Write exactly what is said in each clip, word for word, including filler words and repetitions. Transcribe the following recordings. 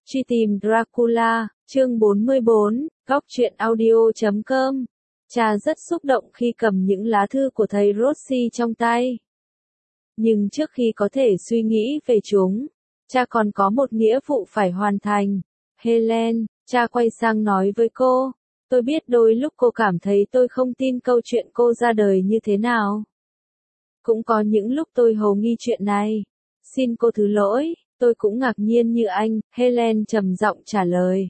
Truy tìm Dracula, chương bốn mươi bốn, góc truyện audio chấm com. Cha rất xúc động khi cầm những lá thư của thầy Rossi trong tay. Nhưng trước khi có thể suy nghĩ về chúng, cha còn có một nghĩa vụ phải hoàn thành. Helen, cha quay sang nói với cô, tôi biết đôi lúc cô cảm thấy tôi không tin câu chuyện cô ra đời như thế nào. Cũng có những lúc tôi hồ nghi chuyện này. Xin cô thứ lỗi, tôi cũng ngạc nhiên như anh, Helen trầm giọng trả lời.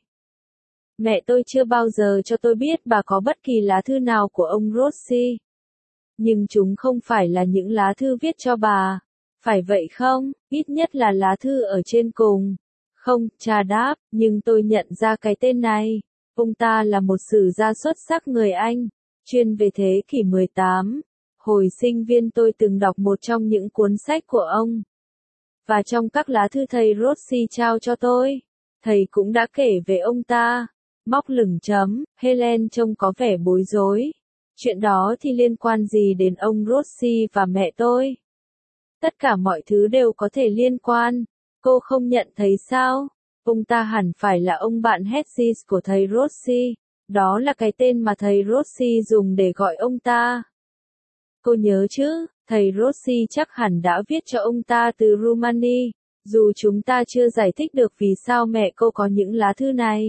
Mẹ tôi chưa bao giờ cho tôi biết bà có bất kỳ lá thư nào của ông Rossi. Nhưng chúng không phải là những lá thư viết cho bà. Phải vậy không? Ít nhất là lá thư ở trên cùng. Không, cha đáp, nhưng tôi nhận ra cái tên này. Ông ta là một sử gia xuất sắc người Anh, chuyên về thế kỷ mười tám. Hồi sinh viên tôi từng đọc một trong những cuốn sách của ông. Và trong các lá thư thầy Rossi trao cho tôi, thầy cũng đã kể về ông ta. Móc lửng chấm, Helen trông có vẻ bối rối. Chuyện đó thì liên quan gì đến ông Rossi và mẹ tôi? Tất cả mọi thứ đều có thể liên quan. Cô không nhận thấy sao? Ông ta hẳn phải là ông bạn Hedges của thầy Rossi. Đó là cái tên mà thầy Rossi dùng để gọi ông ta. Cô nhớ chứ, thầy Rossi chắc hẳn đã viết cho ông ta từ Rumani, dù chúng ta chưa giải thích được vì sao mẹ cô có những lá thư này.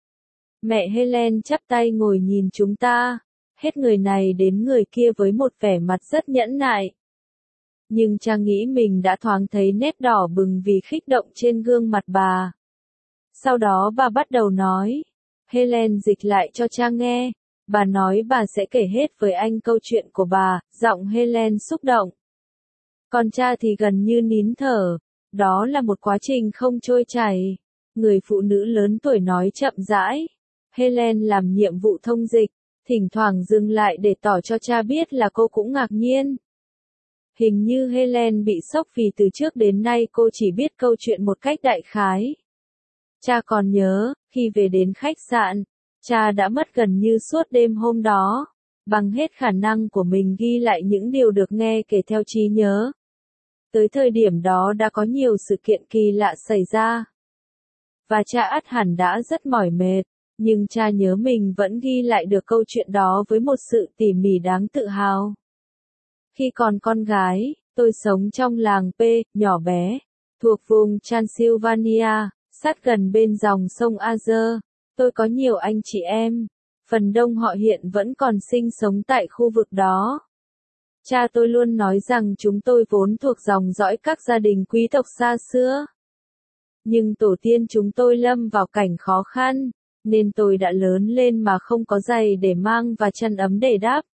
Mẹ Helen chắp tay ngồi nhìn chúng ta, hết người này đến người kia với một vẻ mặt rất nhẫn nại. Nhưng cha nghĩ mình đã thoáng thấy nét đỏ bừng vì khích động trên gương mặt bà. Sau đó bà bắt đầu nói. Helen dịch lại cho cha nghe. Bà nói bà sẽ kể hết với anh câu chuyện của bà, giọng Helen xúc động. Còn cha thì gần như nín thở. Đó là một quá trình không trôi chảy. Người phụ nữ lớn tuổi nói chậm rãi. Helen làm nhiệm vụ thông dịch, thỉnh thoảng dừng lại để tỏ cho cha biết là cô cũng ngạc nhiên. Hình như Helen bị sốc vì từ trước đến nay cô chỉ biết câu chuyện một cách đại khái. Cha còn nhớ, khi về đến khách sạn, cha đã mất gần như suốt đêm hôm đó, bằng hết khả năng của mình ghi lại những điều được nghe kể theo trí nhớ. Tới thời điểm đó đã có nhiều sự kiện kỳ lạ xảy ra. Và cha ắt hẳn đã rất mỏi mệt, nhưng cha nhớ mình vẫn ghi lại được câu chuyện đó với một sự tỉ mỉ đáng tự hào. Khi còn con gái, tôi sống trong làng P, nhỏ bé, thuộc vùng Transylvania, sát gần bên dòng sông Azer. Tôi có nhiều anh chị em, phần đông họ hiện vẫn còn sinh sống tại khu vực đó. Cha tôi luôn nói rằng chúng tôi vốn thuộc dòng dõi các gia đình quý tộc xa xưa. Nhưng tổ tiên chúng tôi lâm vào cảnh khó khăn, nên tôi đã lớn lên mà không có giày để mang và chăn ấm để đắp.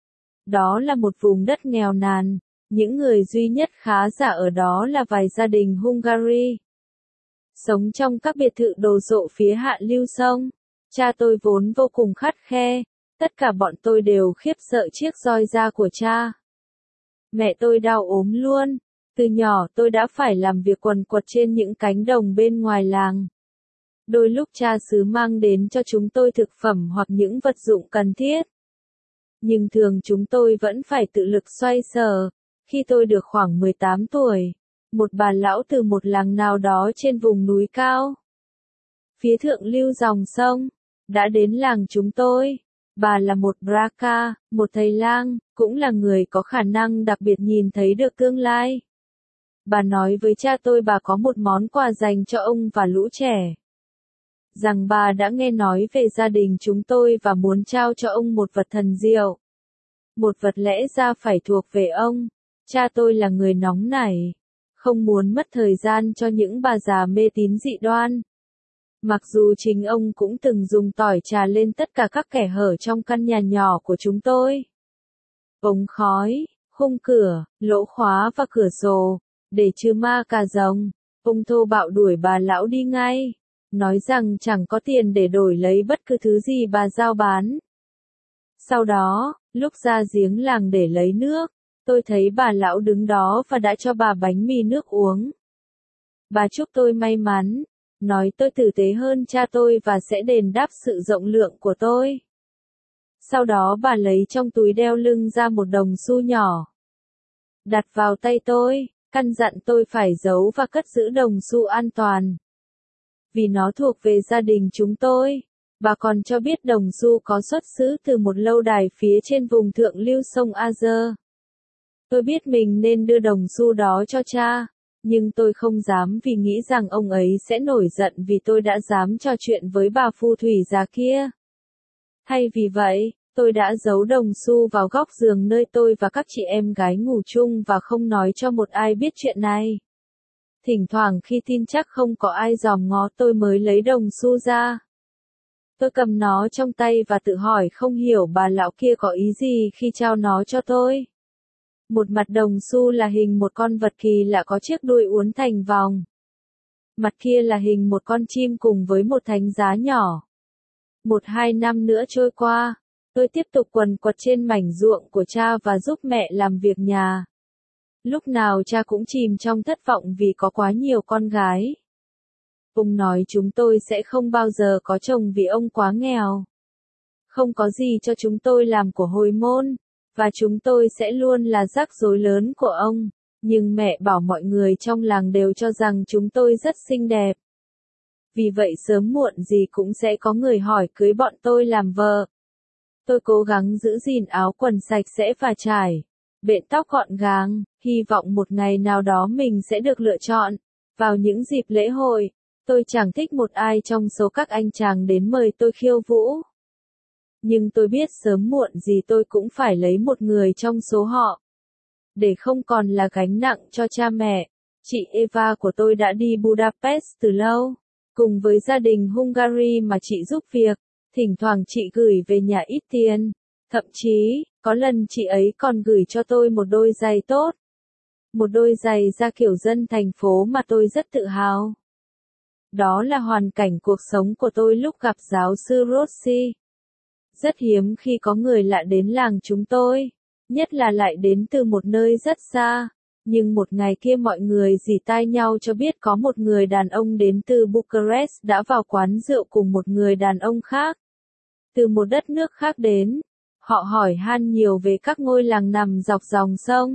Đó là một vùng đất nghèo nàn, những người duy nhất khá giả ở đó là vài gia đình Hungary. Sống trong các biệt thự đồ sộ phía hạ lưu sông, cha tôi vốn vô cùng khắt khe, tất cả bọn tôi đều khiếp sợ chiếc roi da của cha. Mẹ tôi đau ốm luôn, từ nhỏ tôi đã phải làm việc quần quật trên những cánh đồng bên ngoài làng. Đôi lúc cha xứ mang đến cho chúng tôi thực phẩm hoặc những vật dụng cần thiết. Nhưng thường chúng tôi vẫn phải tự lực xoay sở. Khi tôi được khoảng mười tám tuổi, một bà lão từ một làng nào đó trên vùng núi cao, phía thượng lưu dòng sông, đã đến làng chúng tôi. Bà là một Braka, một thầy lang, cũng là người có khả năng đặc biệt nhìn thấy được tương lai. Bà nói với cha tôi bà có một món quà dành cho ông và lũ trẻ. Rằng bà đã nghe nói về gia đình chúng tôi và muốn trao cho ông một vật thần diệu. Một vật lẽ ra phải thuộc về ông. Cha tôi là người nóng nảy, không muốn mất thời gian cho những bà già mê tín dị đoan. Mặc dù chính ông cũng từng dùng tỏi trà lên tất cả các kẽ hở trong căn nhà nhỏ của chúng tôi. Ống khói, khung cửa, lỗ khóa và cửa sổ, để trừ ma cà rồng. Ông thô bạo đuổi bà lão đi ngay, nói rằng chẳng có tiền để đổi lấy bất cứ thứ gì bà giao bán. Sau đó, lúc ra giếng làng để lấy nước, tôi thấy bà lão đứng đó và đã cho bà bánh mì nước uống. Bà chúc tôi may mắn, nói tôi tử tế hơn cha tôi và sẽ đền đáp sự rộng lượng của tôi. Sau đó bà lấy trong túi đeo lưng ra một đồng xu nhỏ, đặt vào tay tôi, căn dặn tôi phải giấu và cất giữ đồng xu an toàn. vì nó thuộc về gia đình chúng tôi. Bà còn cho biết đồng xu có xuất xứ từ một lâu đài phía trên vùng thượng lưu sông Azer. Tôi biết mình nên đưa đồng xu đó cho cha, nhưng tôi không dám vì nghĩ rằng ông ấy sẽ nổi giận vì tôi đã dám trò chuyện với bà phù thủy già kia. Thay vì vậy, tôi đã giấu đồng xu vào góc giường nơi tôi và các chị em gái ngủ chung và không nói cho một ai biết chuyện này. Thỉnh thoảng khi tin chắc không có ai dòm ngó tôi mới lấy đồng xu ra. Tôi cầm nó trong tay và tự hỏi không hiểu bà lão kia có ý gì khi trao nó cho tôi. Một mặt đồng xu là hình một con vật kỳ lạ có chiếc đuôi uốn thành vòng. Mặt kia là hình một con chim cùng với một thánh giá nhỏ. Một hai năm nữa trôi qua, tôi tiếp tục quần quật trên mảnh ruộng của cha và giúp mẹ làm việc nhà. Lúc nào cha cũng chìm trong thất vọng vì có quá nhiều con gái. Ông nói chúng tôi sẽ không bao giờ có chồng vì ông quá nghèo. Không có gì cho chúng tôi làm của hồi môn, và chúng tôi sẽ luôn là rắc rối lớn của ông. Nhưng mẹ bảo mọi người trong làng đều cho rằng chúng tôi rất xinh đẹp. Vì vậy sớm muộn gì cũng sẽ có người hỏi cưới bọn tôi làm vợ. Tôi cố gắng giữ gìn áo quần sạch sẽ và trải, bện tóc gọn gàng, hy vọng một ngày nào đó mình sẽ được lựa chọn. Vào những dịp lễ hội, tôi chẳng thích một ai trong số các anh chàng đến mời tôi khiêu vũ. Nhưng tôi biết sớm muộn gì tôi cũng phải lấy một người trong số họ. Để không còn là gánh nặng cho cha mẹ, chị Eva của tôi đã đi Budapest từ lâu, cùng với gia đình Hungary mà chị giúp việc. Thỉnh thoảng chị gửi về nhà ít tiền. Thậm chí, có lần chị ấy còn gửi cho tôi một đôi giày tốt. Một đôi giày da kiểu dân thành phố mà tôi rất tự hào. Đó là hoàn cảnh cuộc sống của tôi lúc gặp giáo sư Rossi. Rất hiếm khi có người lạ đến làng chúng tôi, nhất là lại đến từ một nơi rất xa. Nhưng một ngày kia mọi người rỉ tai nhau cho biết có một người đàn ông đến từ Bucharest đã vào quán rượu cùng một người đàn ông khác. Từ một đất nước khác đến, họ hỏi han nhiều về các ngôi làng nằm dọc dòng sông.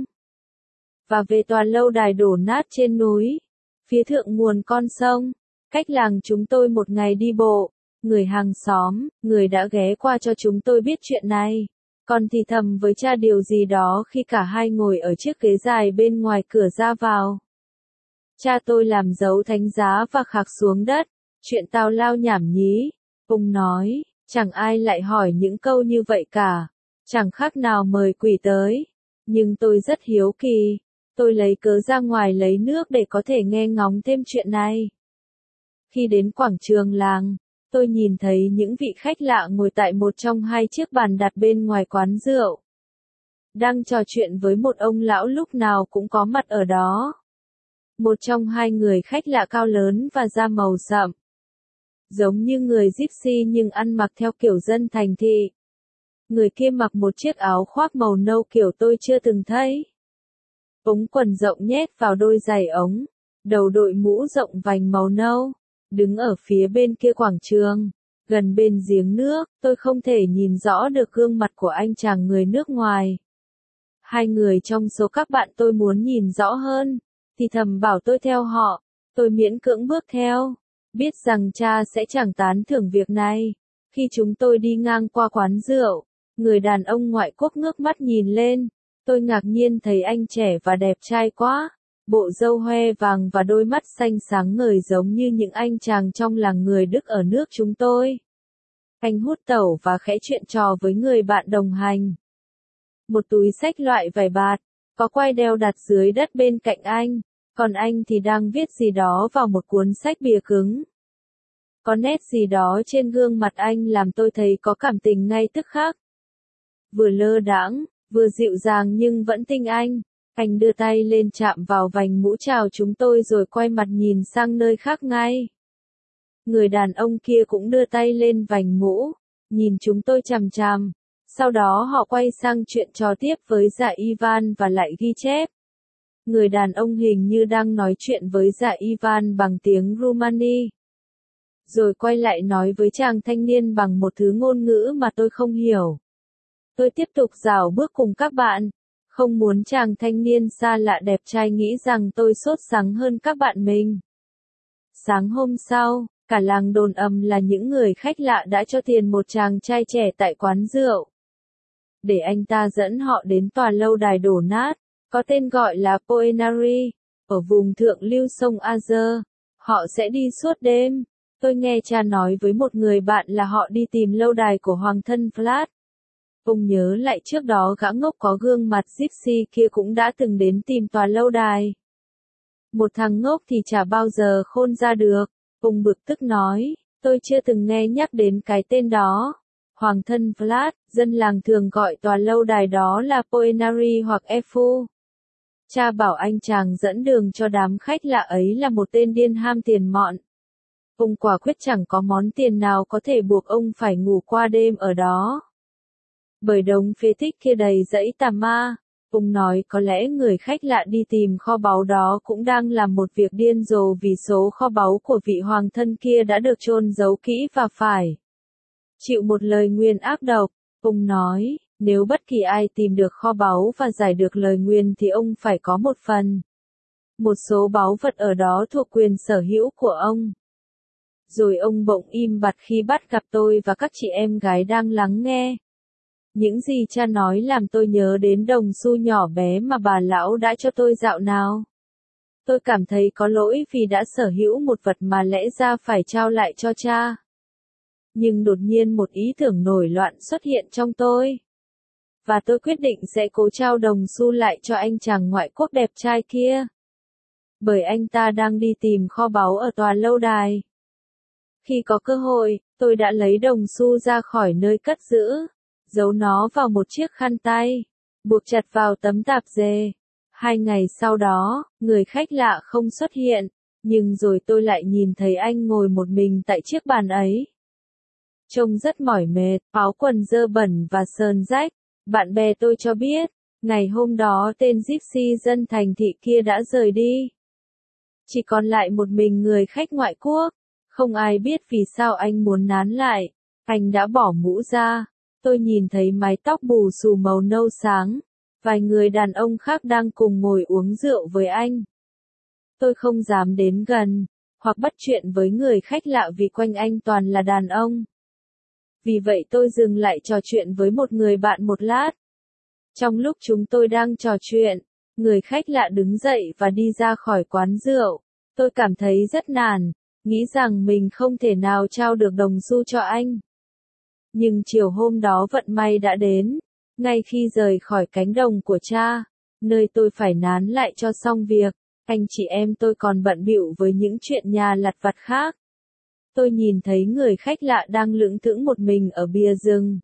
Và về tòa lâu đài đổ nát trên núi, phía thượng nguồn con sông, cách làng chúng tôi một ngày đi bộ. Người hàng xóm, người đã ghé qua cho chúng tôi biết chuyện này. Còn thì thầm với cha điều gì đó khi cả hai ngồi ở chiếc ghế dài bên ngoài cửa ra vào. Cha tôi làm dấu thánh giá và khạc xuống đất. Chuyện tào lao nhảm nhí. Ông nói, chẳng ai lại hỏi những câu như vậy cả. Chẳng khác nào mời quỷ tới. Nhưng tôi rất hiếu kỳ. Tôi lấy cớ ra ngoài lấy nước để có thể nghe ngóng thêm chuyện này. Khi đến quảng trường làng, tôi nhìn thấy những vị khách lạ ngồi tại một trong hai chiếc bàn đặt bên ngoài quán rượu. Đang trò chuyện với một ông lão lúc nào cũng có mặt ở đó. Một trong hai người khách lạ cao lớn và da màu sậm. Giống như người Gypsy nhưng ăn mặc theo kiểu dân thành thị. Người kia mặc một chiếc áo khoác màu nâu kiểu tôi chưa từng thấy. Ống quần rộng nhét vào đôi giày ống. Đầu đội mũ rộng vành màu nâu. Đứng ở phía bên kia quảng trường, gần bên giếng nước, tôi không thể nhìn rõ được gương mặt của anh chàng người nước ngoài. Hai người trong số các bạn tôi muốn nhìn rõ hơn, thì thầm bảo tôi theo họ. Tôi miễn cưỡng bước theo, biết rằng cha sẽ chẳng tán thưởng việc này. Khi chúng tôi đi ngang qua quán rượu, người đàn ông ngoại quốc ngước mắt nhìn lên. Tôi ngạc nhiên thấy anh trẻ và đẹp trai quá. Bộ râu hoe vàng và đôi mắt xanh sáng ngời giống như những anh chàng trong làng người Đức ở nước chúng tôi. Anh hút tẩu và khẽ chuyện trò với người bạn đồng hành. Một túi xách loại vải bạt, có quai đeo đặt dưới đất bên cạnh anh, còn anh thì đang viết gì đó vào một cuốn sách bìa cứng. Có nét gì đó trên gương mặt anh làm tôi thấy có cảm tình ngay tức khắc. Vừa lơ đãng, vừa dịu dàng nhưng vẫn tinh anh. Anh đưa tay lên chạm vào vành mũ chào chúng tôi rồi quay mặt nhìn sang nơi khác ngay. Người đàn ông kia cũng đưa tay lên vành mũ, nhìn chúng tôi chằm chằm. Sau đó họ quay sang chuyện trò tiếp với dạ Ivan và lại ghi chép. Người đàn ông hình như đang nói chuyện với dạ Ivan bằng tiếng Rumani. Rồi quay lại nói với chàng thanh niên bằng một thứ ngôn ngữ mà tôi không hiểu. Tôi tiếp tục dạo bước cùng các bạn. Không muốn chàng thanh niên xa lạ đẹp trai nghĩ rằng tôi sốt sắng hơn các bạn mình. Sáng hôm sau, Cả làng đồn ầm là những người khách lạ đã cho tiền một chàng trai trẻ tại quán rượu, để anh ta dẫn họ đến tòa lâu đài đổ nát, có tên gọi là Poenari, ở vùng thượng lưu sông Azer. Họ sẽ đi suốt đêm. Tôi nghe cha nói với một người bạn là họ đi tìm lâu đài của hoàng thân Vlad. Ông nhớ lại trước đó gã ngốc có gương mặt gypsy kia cũng đã từng đến tìm tòa lâu đài. Một thằng ngốc thì chả bao giờ khôn ra được. Ông bực tức nói, tôi chưa từng nghe nhắc đến cái tên đó. Hoàng thân Vlad, dân làng thường gọi tòa lâu đài đó là Poenari hoặc Efu. Cha bảo anh chàng dẫn đường cho đám khách lạ ấy là một tên điên ham tiền mọn. Ông quả quyết chẳng có món tiền nào có thể buộc ông phải ngủ qua đêm ở đó. Bởi đống phế tích kia đầy dẫy tà ma, ông nói có lẽ người khách lạ đi tìm kho báu đó cũng đang làm một việc điên rồ vì số kho báu của vị hoàng thân kia đã được chôn giấu kỹ và phải chịu một lời nguyền ác độc. Ông nói, nếu bất kỳ ai tìm được kho báu và giải được lời nguyền thì ông phải có một phần. Một số báu vật ở đó thuộc quyền sở hữu của ông. Rồi ông bỗng im bặt khi bắt gặp tôi và các chị em gái đang lắng nghe. Những gì cha nói làm tôi nhớ đến đồng xu nhỏ bé mà bà lão đã cho tôi dạo nào. Tôi cảm thấy có lỗi vì đã sở hữu một vật mà lẽ ra phải trao lại cho cha. Nhưng đột nhiên một ý tưởng nổi loạn xuất hiện trong tôi. Và tôi quyết định sẽ cố trao đồng xu lại cho anh chàng ngoại quốc đẹp trai kia. Bởi anh ta đang đi tìm kho báu ở tòa lâu đài. Khi có cơ hội, tôi đã lấy đồng xu ra khỏi nơi cất giữ, giấu nó vào một chiếc khăn tay, buộc chặt vào tấm tạp dề. Hai ngày sau đó, người khách lạ không xuất hiện, nhưng rồi tôi lại nhìn thấy anh ngồi một mình tại chiếc bàn ấy. Trông rất mỏi mệt, áo quần dơ bẩn và sờn rách. Bạn bè tôi cho biết, ngày hôm đó tên gypsy dân thành thị kia đã rời đi. Chỉ còn lại một mình người khách ngoại quốc. Không ai biết vì sao anh muốn nán lại. Anh đã bỏ mũ ra. Tôi nhìn thấy mái tóc bù xù màu nâu sáng. Vài người đàn ông khác đang cùng ngồi uống rượu với anh. Tôi không dám đến gần, hoặc bắt chuyện với người khách lạ vì quanh anh toàn là đàn ông. Vì vậy tôi dừng lại trò chuyện với một người bạn một lát. Trong lúc chúng tôi đang trò chuyện, người khách lạ đứng dậy và đi ra khỏi quán rượu. Tôi cảm thấy rất nản, nghĩ rằng mình không thể nào trao được đồng xu cho anh. Nhưng chiều hôm đó vận may đã đến, ngay khi rời khỏi cánh đồng của cha, nơi tôi phải nán lại cho xong việc, anh chị em tôi còn bận bịu với những chuyện nhà lặt vặt khác. Tôi nhìn thấy người khách lạ đang lững thững một mình ở bìa rừng.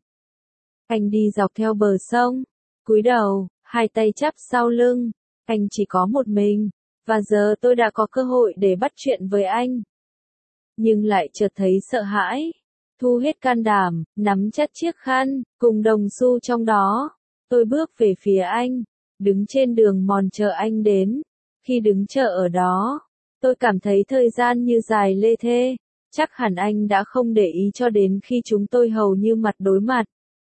Anh đi dọc theo bờ sông, cúi đầu, hai tay chắp sau lưng, anh chỉ có một mình, và giờ tôi đã có cơ hội để bắt chuyện với anh. Nhưng lại chợt thấy sợ hãi, thu hết can đảm, nắm chặt chiếc khăn, cùng đồng xu trong đó. Tôi bước về phía anh, đứng trên đường mòn chờ anh đến. Khi đứng chờ ở đó, tôi cảm thấy thời gian như dài lê thê. Chắc hẳn anh đã không để ý cho đến khi chúng tôi hầu như mặt đối mặt.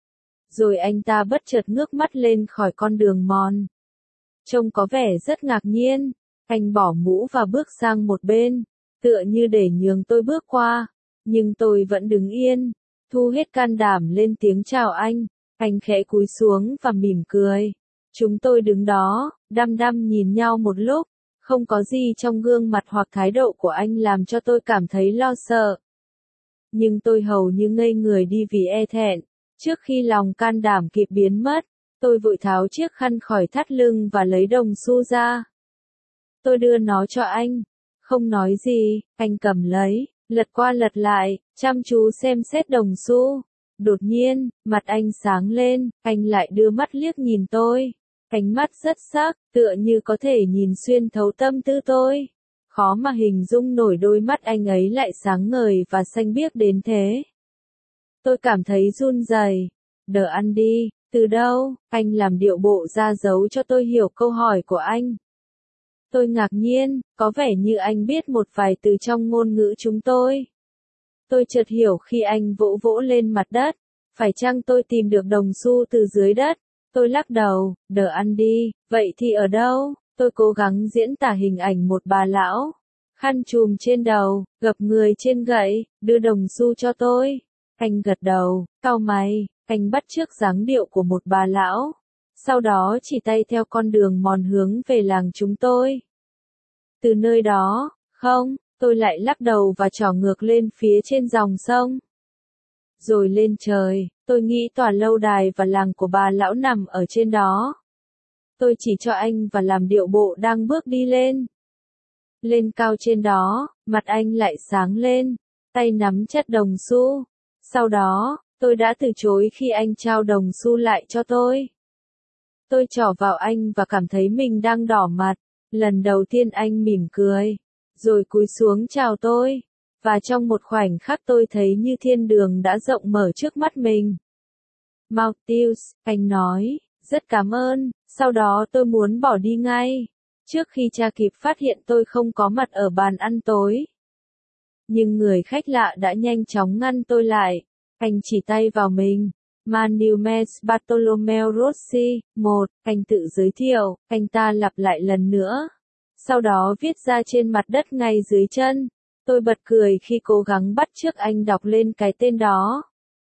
Rồi anh ta bất chợt ngước mắt lên khỏi con đường mòn. Trông có vẻ rất ngạc nhiên, anh bỏ mũ và bước sang một bên, tựa như để nhường tôi bước qua. Nhưng tôi vẫn đứng yên, thu hết can đảm lên tiếng chào anh. Anh khẽ cúi xuống và mỉm cười. Chúng tôi đứng đó, đăm đăm nhìn nhau một lúc. Không có gì trong gương mặt hoặc thái độ của anh làm cho tôi cảm thấy lo sợ. Nhưng tôi hầu như ngây người đi vì e thẹn. Trước khi lòng can đảm kịp biến mất, tôi vội tháo chiếc khăn khỏi thắt lưng và lấy đồng xu ra. Tôi đưa nó cho anh. Không nói gì, anh cầm lấy, lật qua lật lại, chăm chú xem xét đồng xu. Đột nhiên, mặt anh sáng lên, anh lại đưa mắt liếc nhìn tôi. Ánh mắt rất sắc, tựa như có thể nhìn xuyên thấu tâm tư tôi. Khó mà hình dung nổi đôi mắt anh ấy lại sáng ngời và xanh biếc đến thế. Tôi cảm thấy run rẩy. Đờ ăn đi, từ đâu? Anh làm điệu bộ ra dấu cho tôi hiểu câu hỏi của anh. Tôi ngạc nhiên, có vẻ như anh biết một vài từ trong ngôn ngữ chúng tôi. Tôi chợt hiểu khi anh vỗ vỗ lên mặt đất. Phải chăng tôi tìm được đồng xu từ dưới đất? Tôi lắc đầu, đờ ăn đi, vậy thì ở đâu? Tôi cố gắng diễn tả hình ảnh một bà lão khăn trùm trên đầu, gập người trên gậy, đưa đồng xu cho tôi. Anh gật đầu, cau mày, anh bắt chước dáng điệu của một bà lão. Sau đó chỉ tay theo con đường mòn hướng về làng chúng tôi. Từ nơi đó, không, tôi lại lắc đầu và trỏ ngược lên phía trên dòng sông. Rồi lên trời, tôi nghĩ tòa lâu đài và làng của bà lão nằm ở trên đó. Tôi chỉ cho anh và làm điệu bộ đang bước đi lên. Lên cao trên đó, mặt anh lại sáng lên, tay nắm chặt đồng xu. Sau đó, tôi đã từ chối khi anh trao đồng xu lại cho tôi. Tôi trỏ vào anh và cảm thấy mình đang đỏ mặt. Lần đầu tiên anh mỉm cười, rồi cúi xuống chào tôi. Và trong một khoảnh khắc tôi thấy như thiên đường đã rộng mở trước mắt mình. Malthus, anh nói, rất cảm ơn. Sau đó tôi muốn bỏ đi ngay, trước khi cha kịp phát hiện tôi không có mặt ở bàn ăn tối. Nhưng người khách lạ đã nhanh chóng ngăn tôi lại. Anh chỉ tay vào mình. Manuel Bartolomeo Rossi, một, anh tự giới thiệu, anh ta lặp lại lần nữa. Sau đó viết ra trên mặt đất ngay dưới chân. Tôi bật cười khi cố gắng bắt chước anh đọc lên cái tên đó.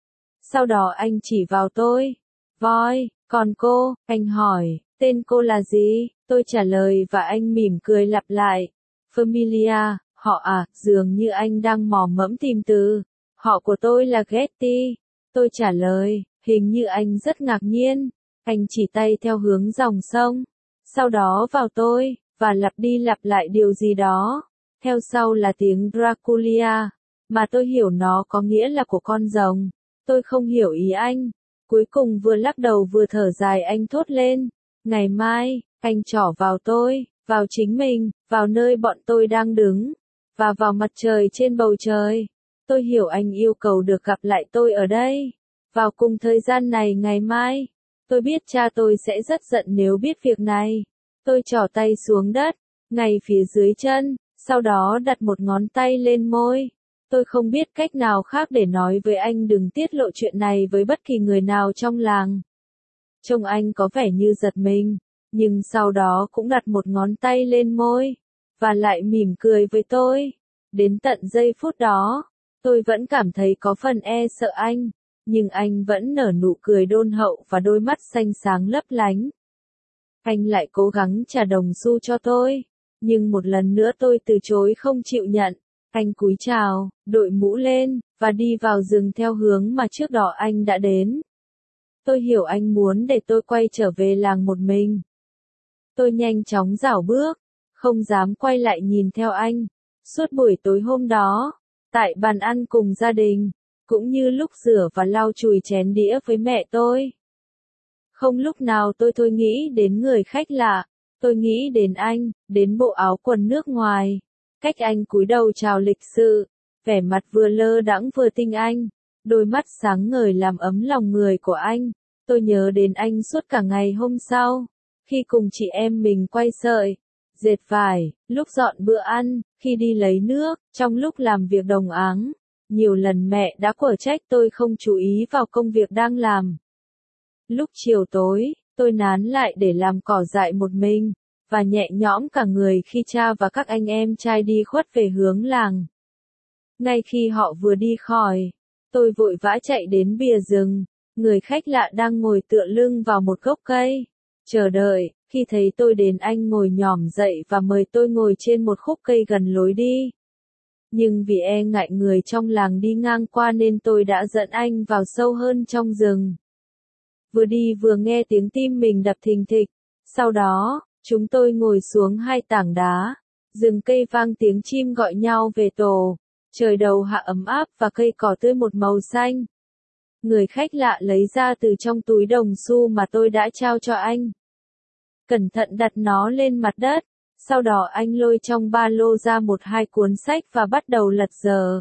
Sau đó anh chỉ vào tôi. Voi, còn cô, anh hỏi, tên cô là gì? Tôi trả lời và anh mỉm cười lặp lại. Familia, họ à, dường như anh đang mò mẫm tìm từ. Họ của tôi là Getty. Tôi trả lời, hình như anh rất ngạc nhiên. Anh chỉ tay theo hướng dòng sông. Sau đó vào tôi, và lặp đi lặp lại điều gì đó. Theo sau là tiếng Dracula, mà tôi hiểu nó có nghĩa là của con rồng. Tôi không hiểu ý anh. Cuối cùng vừa lắc đầu vừa thở dài anh thốt lên. Ngày mai, anh trỏ vào tôi, vào chính mình, vào nơi bọn tôi đang đứng, và vào mặt trời trên bầu trời. Tôi hiểu anh yêu cầu được gặp lại tôi ở đây. Vào cùng thời gian này ngày mai. Tôi biết cha tôi sẽ rất giận nếu biết việc này. Tôi trỏ tay xuống đất, ngay phía dưới chân, sau đó đặt một ngón tay lên môi. Tôi không biết cách nào khác để nói với anh đừng tiết lộ chuyện này với bất kỳ người nào trong làng. Trông anh có vẻ như giật mình, nhưng sau đó cũng đặt một ngón tay lên môi, và lại mỉm cười với tôi. Đến tận giây phút đó, tôi vẫn cảm thấy có phần e sợ anh, nhưng anh vẫn nở nụ cười đôn hậu và đôi mắt xanh sáng lấp lánh. Anh lại cố gắng trả đồng xu cho tôi, nhưng một lần nữa tôi từ chối không chịu nhận. Anh cúi chào, đội mũ lên, và đi vào rừng theo hướng mà trước đó anh đã đến. Tôi hiểu anh muốn để tôi quay trở về làng một mình. Tôi nhanh chóng rảo bước, không dám quay lại nhìn theo anh. Suốt buổi tối hôm đó, tại bàn ăn cùng gia đình, cũng như lúc rửa và lau chùi chén đĩa với mẹ tôi. Không lúc nào tôi thôi nghĩ đến người khách lạ, tôi nghĩ đến anh, đến bộ áo quần nước ngoài. Cách anh cúi đầu chào lịch sự, vẻ mặt vừa lơ đãng vừa tinh anh, đôi mắt sáng ngời làm ấm lòng người của anh. Tôi nhớ đến anh suốt cả ngày hôm sau, khi cùng chị em mình quay sợi, dệt vải, lúc dọn bữa ăn, khi đi lấy nước, trong lúc làm việc đồng áng. Nhiều lần mẹ đã quở trách tôi không chú ý vào công việc đang làm. Lúc chiều tối, tôi nán lại để làm cỏ dại một mình, và nhẹ nhõm cả người khi cha và các anh em trai đi khuất về hướng làng. Ngay khi họ vừa đi khỏi, tôi vội vã chạy đến bìa rừng. Người khách lạ đang ngồi tựa lưng vào một gốc cây, chờ đợi. Khi thấy tôi đến anh ngồi nhỏm dậy và mời tôi ngồi trên một khúc cây gần lối đi. Nhưng vì e ngại người trong làng đi ngang qua nên tôi đã dẫn anh vào sâu hơn trong rừng. Vừa đi vừa nghe tiếng tim mình đập thình thịch. Sau đó, chúng tôi ngồi xuống hai tảng đá. Rừng cây vang tiếng chim gọi nhau về tổ. Trời đầu hạ ấm áp và cây cỏ tươi một màu xanh. Người khách lạ lấy ra từ trong túi đồng xu mà tôi đã trao cho anh. Cẩn thận đặt nó lên mặt đất. Sau đó anh lôi trong ba lô ra một hai cuốn sách và bắt đầu lật dở.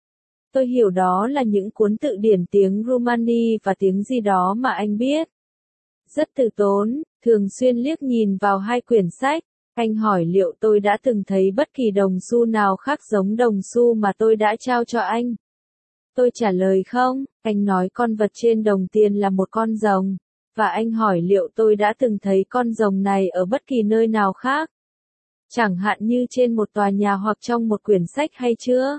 Tôi hiểu đó là những cuốn tự điển tiếng Rumani và tiếng gì đó mà anh biết. Rất từ tốn, thường xuyên liếc nhìn vào hai quyển sách. Anh hỏi liệu tôi đã từng thấy bất kỳ đồng xu nào khác giống đồng xu mà tôi đã trao cho anh. Tôi trả lời không. Anh nói con vật trên đồng tiền là một con rồng. Và anh hỏi liệu tôi đã từng thấy con rồng này ở bất kỳ nơi nào khác. Chẳng hạn như trên một tòa nhà hoặc trong một quyển sách hay chưa?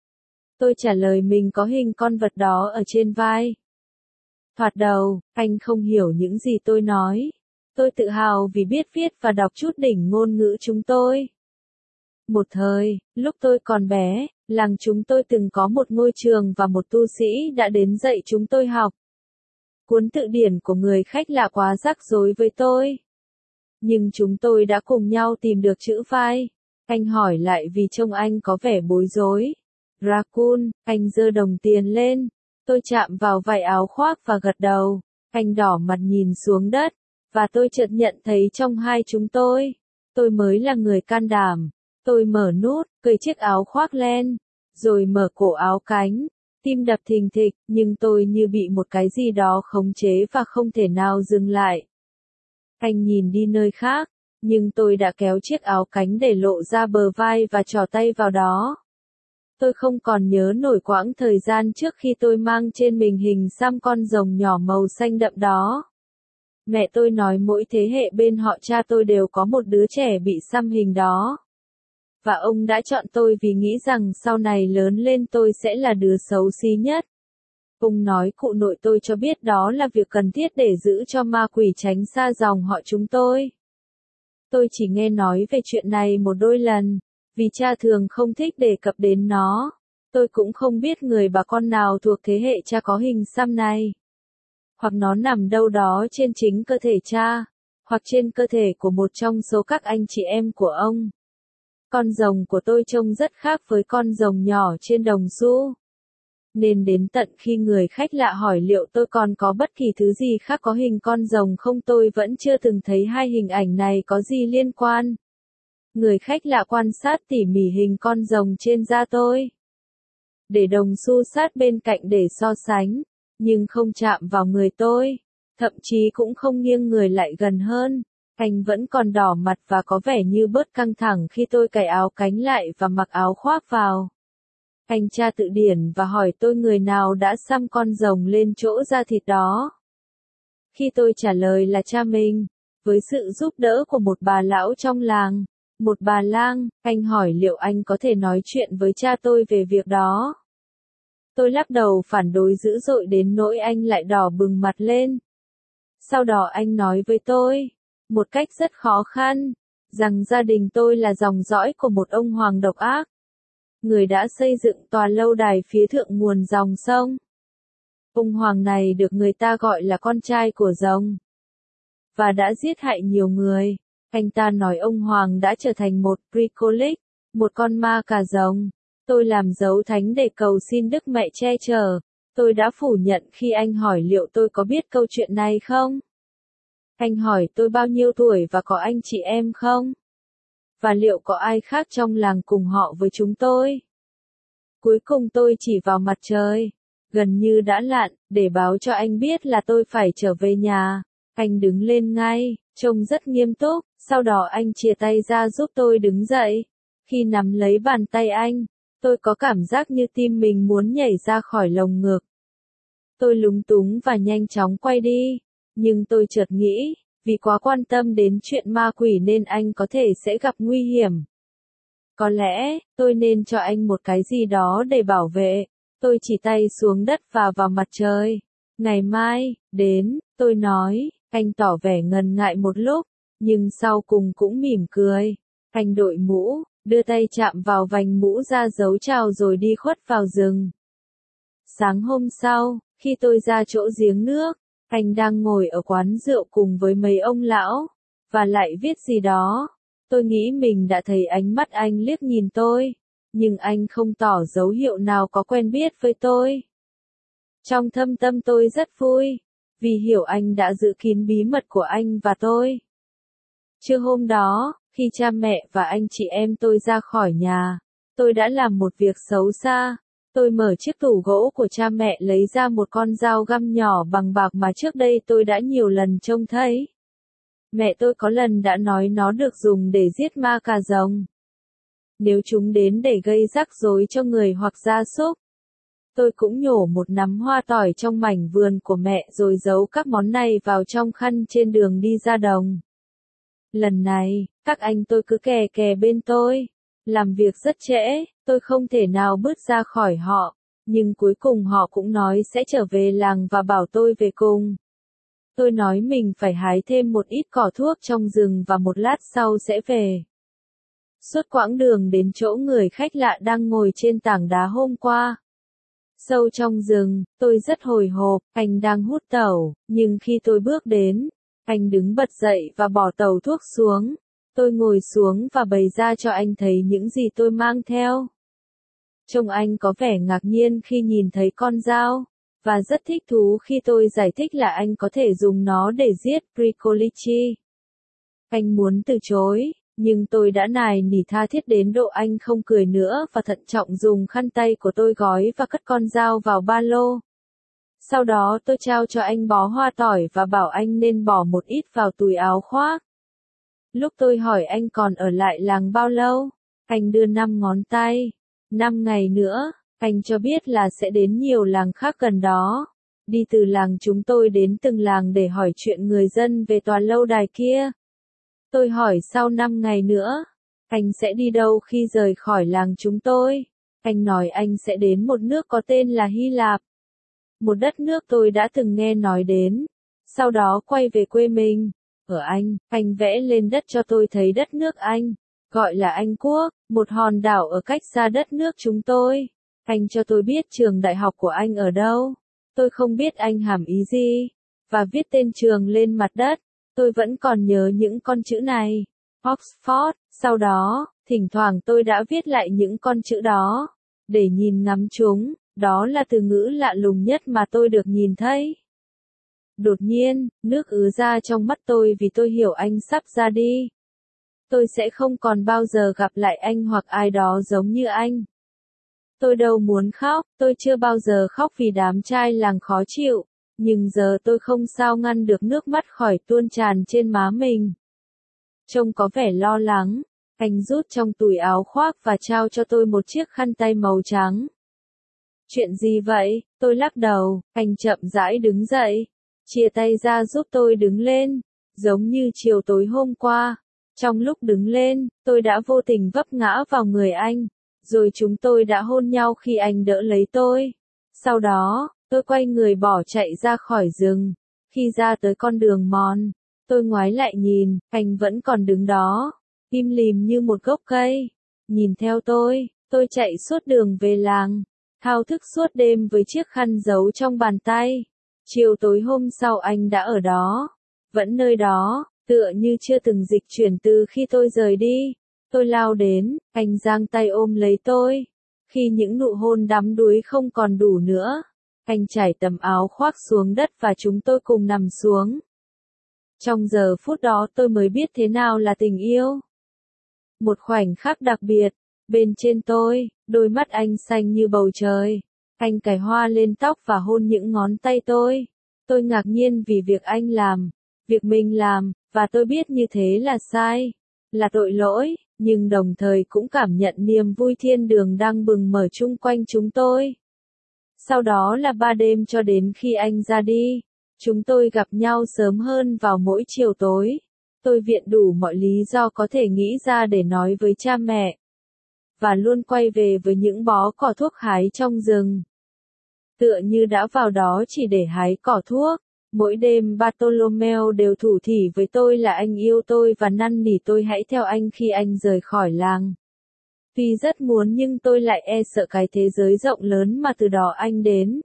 Tôi trả lời mình có hình con vật đó ở trên vai. Thoạt đầu, anh không hiểu những gì tôi nói. Tôi tự hào vì biết viết và đọc chút đỉnh ngôn ngữ chúng tôi. Một thời, lúc tôi còn bé, làng chúng tôi từng có một ngôi trường và một tu sĩ đã đến dạy chúng tôi học. Cuốn tự điển của người khách lạ quá rắc rối với tôi. Nhưng chúng tôi đã cùng nhau tìm được chữ vai. Anh hỏi lại vì trông anh có vẻ bối rối. Raccoon, anh giơ đồng tiền lên. Tôi chạm vào vải áo khoác và gật đầu. Anh đỏ mặt nhìn xuống đất. Và tôi chợt nhận thấy trong hai chúng tôi, tôi mới là người can đảm. Tôi mở nút, cởi chiếc áo khoác len, rồi mở cổ áo cánh. Tim đập thình thịch, nhưng tôi như bị một cái gì đó khống chế và không thể nào dừng lại. Anh nhìn đi nơi khác, nhưng tôi đã kéo chiếc áo cánh để lộ ra bờ vai và trỏ tay vào đó. Tôi không còn nhớ nổi quãng thời gian trước khi tôi mang trên mình hình xăm con rồng nhỏ màu xanh đậm đó. Mẹ tôi nói mỗi thế hệ bên họ cha tôi đều có một đứa trẻ bị xăm hình đó. Và ông đã chọn tôi vì nghĩ rằng sau này lớn lên tôi sẽ là đứa xấu xí nhất. Ông nói cụ nội tôi cho biết đó là việc cần thiết để giữ cho ma quỷ tránh xa dòng họ chúng tôi. Tôi chỉ nghe nói về chuyện này một đôi lần, vì cha thường không thích đề cập đến nó. Tôi cũng không biết người bà con nào thuộc thế hệ cha có hình xăm này. Hoặc nó nằm đâu đó trên chính cơ thể cha, hoặc trên cơ thể của một trong số các anh chị em của ông. Con rồng của tôi trông rất khác với con rồng nhỏ trên đồng xu. Nên đến tận khi người khách lạ hỏi liệu tôi còn có bất kỳ thứ gì khác có hình con rồng không, tôi vẫn chưa từng thấy hai hình ảnh này có gì liên quan. Người khách lạ quan sát tỉ mỉ hình con rồng trên da tôi. Để đồng xu sát bên cạnh để so sánh, nhưng không chạm vào người tôi. Thậm chí cũng không nghiêng người lại gần hơn. Anh vẫn còn đỏ mặt và có vẻ như bớt căng thẳng khi tôi cài áo cánh lại và mặc áo khoác vào. Anh tra tự điển và hỏi tôi người nào đã xăm con rồng lên chỗ da thịt đó. Khi tôi trả lời là cha mình, với sự giúp đỡ của một bà lão trong làng, một bà lang, anh hỏi liệu anh có thể nói chuyện với cha tôi về việc đó. Tôi lắc đầu phản đối dữ dội đến nỗi anh lại đỏ bừng mặt lên. Sau đó anh nói với tôi, một cách rất khó khăn, rằng gia đình tôi là dòng dõi của một ông hoàng độc ác. Người đã xây dựng tòa lâu đài phía thượng nguồn dòng sông. Ông hoàng này được người ta gọi là con trai của rồng. Và đã giết hại nhiều người. Anh ta nói ông hoàng đã trở thành một Pricolic, một con ma cà rồng. Tôi làm dấu thánh để cầu xin Đức Mẹ che chở. Tôi đã phủ nhận khi anh hỏi liệu tôi có biết câu chuyện này không. Anh hỏi tôi bao nhiêu tuổi và có anh chị em không? Và liệu có ai khác trong làng cùng họ với chúng tôi? Cuối cùng tôi chỉ vào mặt trời, gần như đã lặn, để báo cho anh biết là tôi phải trở về nhà. Anh đứng lên ngay, trông rất nghiêm túc, sau đó anh chìa tay ra giúp tôi đứng dậy. Khi nắm lấy bàn tay anh, tôi có cảm giác như tim mình muốn nhảy ra khỏi lồng ngực. Tôi lúng túng và nhanh chóng quay đi, nhưng tôi chợt nghĩ, vì quá quan tâm đến chuyện ma quỷ nên anh có thể sẽ gặp nguy hiểm. Có lẽ, tôi nên cho anh một cái gì đó để bảo vệ. Tôi chỉ tay xuống đất và vào mặt trời. Ngày mai, đến, tôi nói, anh tỏ vẻ ngần ngại một lúc, nhưng sau cùng cũng mỉm cười. Anh đội mũ, đưa tay chạm vào vành mũ ra dấu chào rồi đi khuất vào rừng. Sáng hôm sau, khi tôi ra chỗ giếng nước, anh đang ngồi ở quán rượu cùng với mấy ông lão, và lại viết gì đó. Tôi nghĩ mình đã thấy ánh mắt anh liếc nhìn tôi, nhưng anh không tỏ dấu hiệu nào có quen biết với tôi. Trong thâm tâm tôi rất vui, vì hiểu anh đã giữ kín bí mật của anh và tôi. Trưa hôm đó, khi cha mẹ và anh chị em tôi ra khỏi nhà, tôi đã làm một việc xấu xa. Tôi mở chiếc tủ gỗ của cha mẹ lấy ra một con dao găm nhỏ bằng bạc mà trước đây tôi đã nhiều lần trông thấy. Mẹ tôi có lần đã nói nó được dùng để giết ma cà rồng. Nếu chúng đến để gây rắc rối cho người hoặc gia súc. Tôi cũng nhổ một nắm hoa tỏi trong mảnh vườn của mẹ rồi giấu các món này vào trong khăn trên đường đi ra đồng. Lần này, các anh tôi cứ kè kè bên tôi. Làm việc rất trễ, tôi không thể nào bước ra khỏi họ. Nhưng cuối cùng họ cũng nói sẽ trở về làng và bảo tôi về cùng. Tôi nói mình phải hái thêm một ít cỏ thuốc trong rừng và một lát sau sẽ về. Suốt quãng đường đến chỗ người khách lạ đang ngồi trên tảng đá hôm qua. Sâu trong rừng, tôi rất hồi hộp, anh đang hút tẩu, nhưng khi tôi bước đến, anh đứng bật dậy và bỏ tẩu thuốc xuống. Tôi ngồi xuống và bày ra cho anh thấy những gì tôi mang theo. Trông anh có vẻ ngạc nhiên khi nhìn thấy con dao, và rất thích thú khi tôi giải thích là anh có thể dùng nó để giết Pricolichi. Anh muốn từ chối, nhưng tôi đã nài nỉ tha thiết đến độ anh không cười nữa và thận trọng dùng khăn tay của tôi gói và cất con dao vào ba lô. Sau đó tôi trao cho anh bó hoa tỏi và bảo anh nên bỏ một ít vào túi áo khoác. Lúc tôi hỏi anh còn ở lại làng bao lâu, anh đưa năm ngón tay. Năm ngày nữa, anh cho biết là sẽ đến nhiều làng khác gần đó. Đi từ làng chúng tôi đến từng làng để hỏi chuyện người dân về tòa lâu đài kia. Tôi hỏi sau năm ngày nữa, anh sẽ đi đâu khi rời khỏi làng chúng tôi? Anh nói anh sẽ đến một nước có tên là Hy Lạp. Một đất nước tôi đã từng nghe nói đến. Sau đó quay về quê mình. Ở Anh, anh vẽ lên đất cho tôi thấy đất nước Anh. Gọi là Anh Quốc, một hòn đảo ở cách xa đất nước chúng tôi. Anh cho tôi biết trường đại học của anh ở đâu. Tôi không biết anh hàm ý gì. Và viết tên trường lên mặt đất. Tôi vẫn còn nhớ những con chữ này. Oxford, sau đó, thỉnh thoảng tôi đã viết lại những con chữ đó. Để nhìn ngắm chúng, đó là từ ngữ lạ lùng nhất mà tôi được nhìn thấy. Đột nhiên, nước ứa ra trong mắt tôi vì tôi hiểu anh sắp ra đi. Tôi sẽ không còn bao giờ gặp lại anh hoặc ai đó giống như anh. Tôi đâu muốn khóc, tôi chưa bao giờ khóc vì đám trai làng khó chịu, nhưng giờ tôi không sao ngăn được nước mắt khỏi tuôn tràn trên má mình. Trông có vẻ lo lắng, anh rút trong túi áo khoác và trao cho tôi một chiếc khăn tay màu trắng. Chuyện gì vậy? Tôi lắc đầu, anh chậm rãi đứng dậy, chia tay ra giúp tôi đứng lên, giống như chiều tối hôm qua. Trong lúc đứng lên, tôi đã vô tình vấp ngã vào người anh, rồi chúng tôi đã hôn nhau khi anh đỡ lấy tôi. Sau đó, tôi quay người bỏ chạy ra khỏi rừng. Khi ra tới con đường mòn, tôi ngoái lại nhìn, anh vẫn còn đứng đó, im lìm như một gốc cây. Nhìn theo tôi, tôi chạy suốt đường về làng, thao thức suốt đêm với chiếc khăn giấu trong bàn tay. Chiều tối hôm sau anh đã ở đó, vẫn nơi đó, tựa như chưa từng dịch chuyển từ khi tôi rời đi. Tôi lao đến, anh giang tay ôm lấy tôi. Khi những nụ hôn đắm đuối không còn đủ nữa, anh trải tấm áo khoác xuống đất và chúng tôi cùng nằm xuống. Trong giờ phút đó tôi mới biết thế nào là tình yêu. Một khoảnh khắc đặc biệt, bên trên tôi, đôi mắt anh xanh như bầu trời. Anh cài hoa lên tóc và hôn những ngón tay tôi. Tôi ngạc nhiên vì việc anh làm, việc mình làm, và tôi biết như thế là sai, là tội lỗi, nhưng đồng thời cũng cảm nhận niềm vui thiên đường đang bừng mở chung quanh chúng tôi. Sau đó là ba đêm cho đến khi anh ra đi. Chúng tôi gặp nhau sớm hơn vào mỗi chiều tối. Tôi viện đủ mọi lý do có thể nghĩ ra để nói với cha mẹ. Và luôn quay về với những bó cỏ thuốc hái trong rừng. Tựa như đã vào đó chỉ để hái cỏ thuốc. Mỗi đêm Bartolomeo đều thủ thỉ với tôi là anh yêu tôi và năn nỉ tôi hãy theo anh khi anh rời khỏi làng. Tuy rất muốn nhưng tôi lại e sợ cái thế giới rộng lớn mà từ đó anh đến.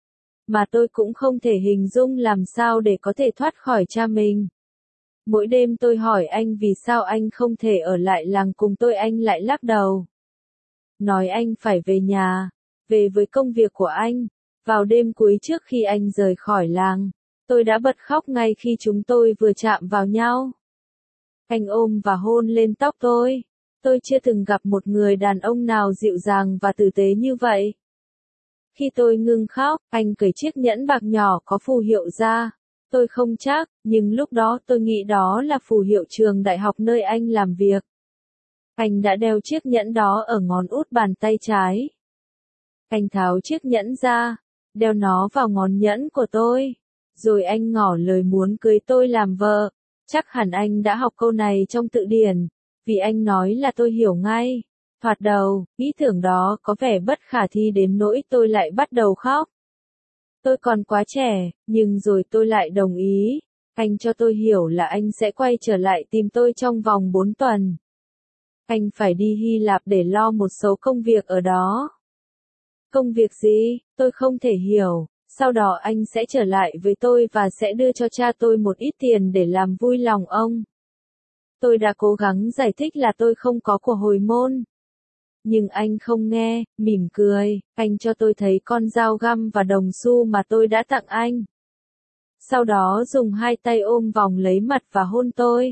Mà tôi cũng không thể hình dung làm sao để có thể thoát khỏi cha mình. Mỗi đêm tôi hỏi anh vì sao anh không thể ở lại làng cùng tôi, anh lại lắc đầu. Nói anh phải về nhà, về với công việc của anh. Vào đêm cuối trước khi anh rời khỏi làng, tôi đã bật khóc ngay khi chúng tôi vừa chạm vào nhau. Anh ôm và hôn lên tóc tôi. Tôi chưa từng gặp một người đàn ông nào dịu dàng và tử tế như vậy. Khi tôi ngưng khóc, anh cởi chiếc nhẫn bạc nhỏ có phù hiệu ra. Tôi không chắc, nhưng lúc đó tôi nghĩ đó là phù hiệu trường đại học nơi anh làm việc. Anh đã đeo chiếc nhẫn đó ở ngón út bàn tay trái. Anh tháo chiếc nhẫn ra, đeo nó vào ngón nhẫn của tôi. Rồi anh ngỏ lời muốn cưới tôi làm vợ. Chắc hẳn anh đã học câu này trong tự điển, vì anh nói là tôi hiểu ngay. Thoạt đầu, ý tưởng đó có vẻ bất khả thi đến nỗi tôi lại bắt đầu khóc. Tôi còn quá trẻ, nhưng rồi tôi lại đồng ý. Anh cho tôi hiểu là anh sẽ quay trở lại tìm tôi trong vòng bốn tuần. Anh phải đi Hy Lạp để lo một số công việc ở đó. Công việc gì? Tôi không thể hiểu. Sau đó anh sẽ trở lại với tôi và sẽ đưa cho cha tôi một ít tiền để làm vui lòng ông. Tôi đã cố gắng giải thích là tôi không có của hồi môn. Nhưng anh không nghe, mỉm cười, anh cho tôi thấy con dao găm và đồng xu mà tôi đã tặng anh. Sau đó dùng hai tay ôm vòng lấy mặt và hôn tôi.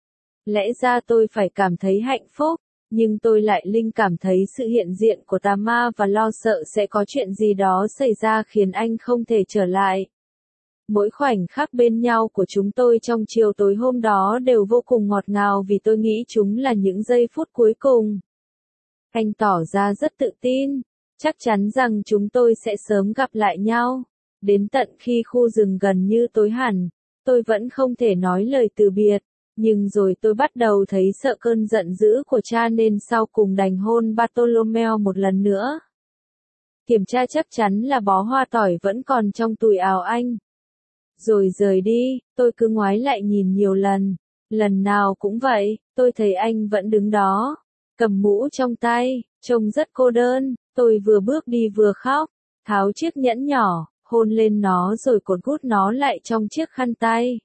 Lẽ ra tôi phải cảm thấy hạnh phúc, nhưng tôi lại linh cảm thấy sự hiện diện của tà ma và lo sợ sẽ có chuyện gì đó xảy ra khiến anh không thể trở lại. Mỗi khoảnh khắc bên nhau của chúng tôi trong chiều tối hôm đó đều vô cùng ngọt ngào vì tôi nghĩ chúng là những giây phút cuối cùng. Anh tỏ ra rất tự tin, chắc chắn rằng chúng tôi sẽ sớm gặp lại nhau. Đến tận khi khu rừng gần như tối hẳn, tôi vẫn không thể nói lời từ biệt, nhưng rồi tôi bắt đầu thấy sợ cơn giận dữ của cha nên sau cùng đành hôn Bartolomeo một lần nữa. Kiểm tra chắc chắn là bó hoa tỏi vẫn còn trong túi áo anh. Rồi rời đi, tôi cứ ngoái lại nhìn nhiều lần. Lần nào cũng vậy, tôi thấy anh vẫn đứng đó, cầm mũ trong tay, trông rất cô đơn. Tôi vừa bước đi vừa khóc, tháo chiếc nhẫn nhỏ, hôn lên nó rồi cột hút nó lại trong chiếc khăn tay.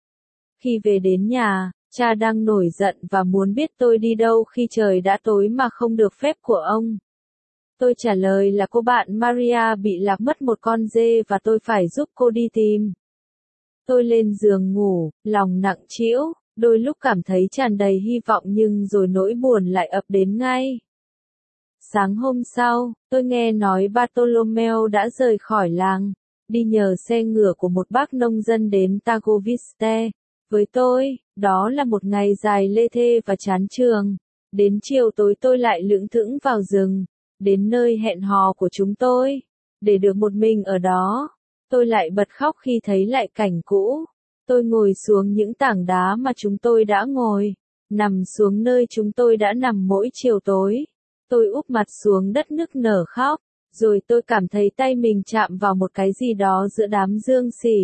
Khi về đến nhà, cha đang nổi giận và muốn biết tôi đi đâu khi trời đã tối mà không được phép của ông. Tôi trả lời là cô bạn Maria bị lạc mất một con dê và tôi phải giúp cô đi tìm. Tôi lên giường ngủ, lòng nặng trĩu, đôi lúc cảm thấy tràn đầy hy vọng nhưng rồi nỗi buồn lại ập đến ngay. Sáng hôm sau, tôi nghe nói Bartolomeo đã rời khỏi làng, đi nhờ xe ngựa của một bác nông dân đến Tagoviste. Với tôi, đó là một ngày dài lê thê và chán chường. Đến chiều tối tôi lại lững thững vào rừng, đến nơi hẹn hò của chúng tôi. Để được một mình ở đó, tôi lại bật khóc khi thấy lại cảnh cũ. Tôi ngồi xuống những tảng đá mà chúng tôi đã ngồi, nằm xuống nơi chúng tôi đã nằm mỗi chiều tối. Tôi úp mặt xuống đất nức nở khóc, rồi tôi cảm thấy tay mình chạm vào một cái gì đó giữa đám dương xỉ.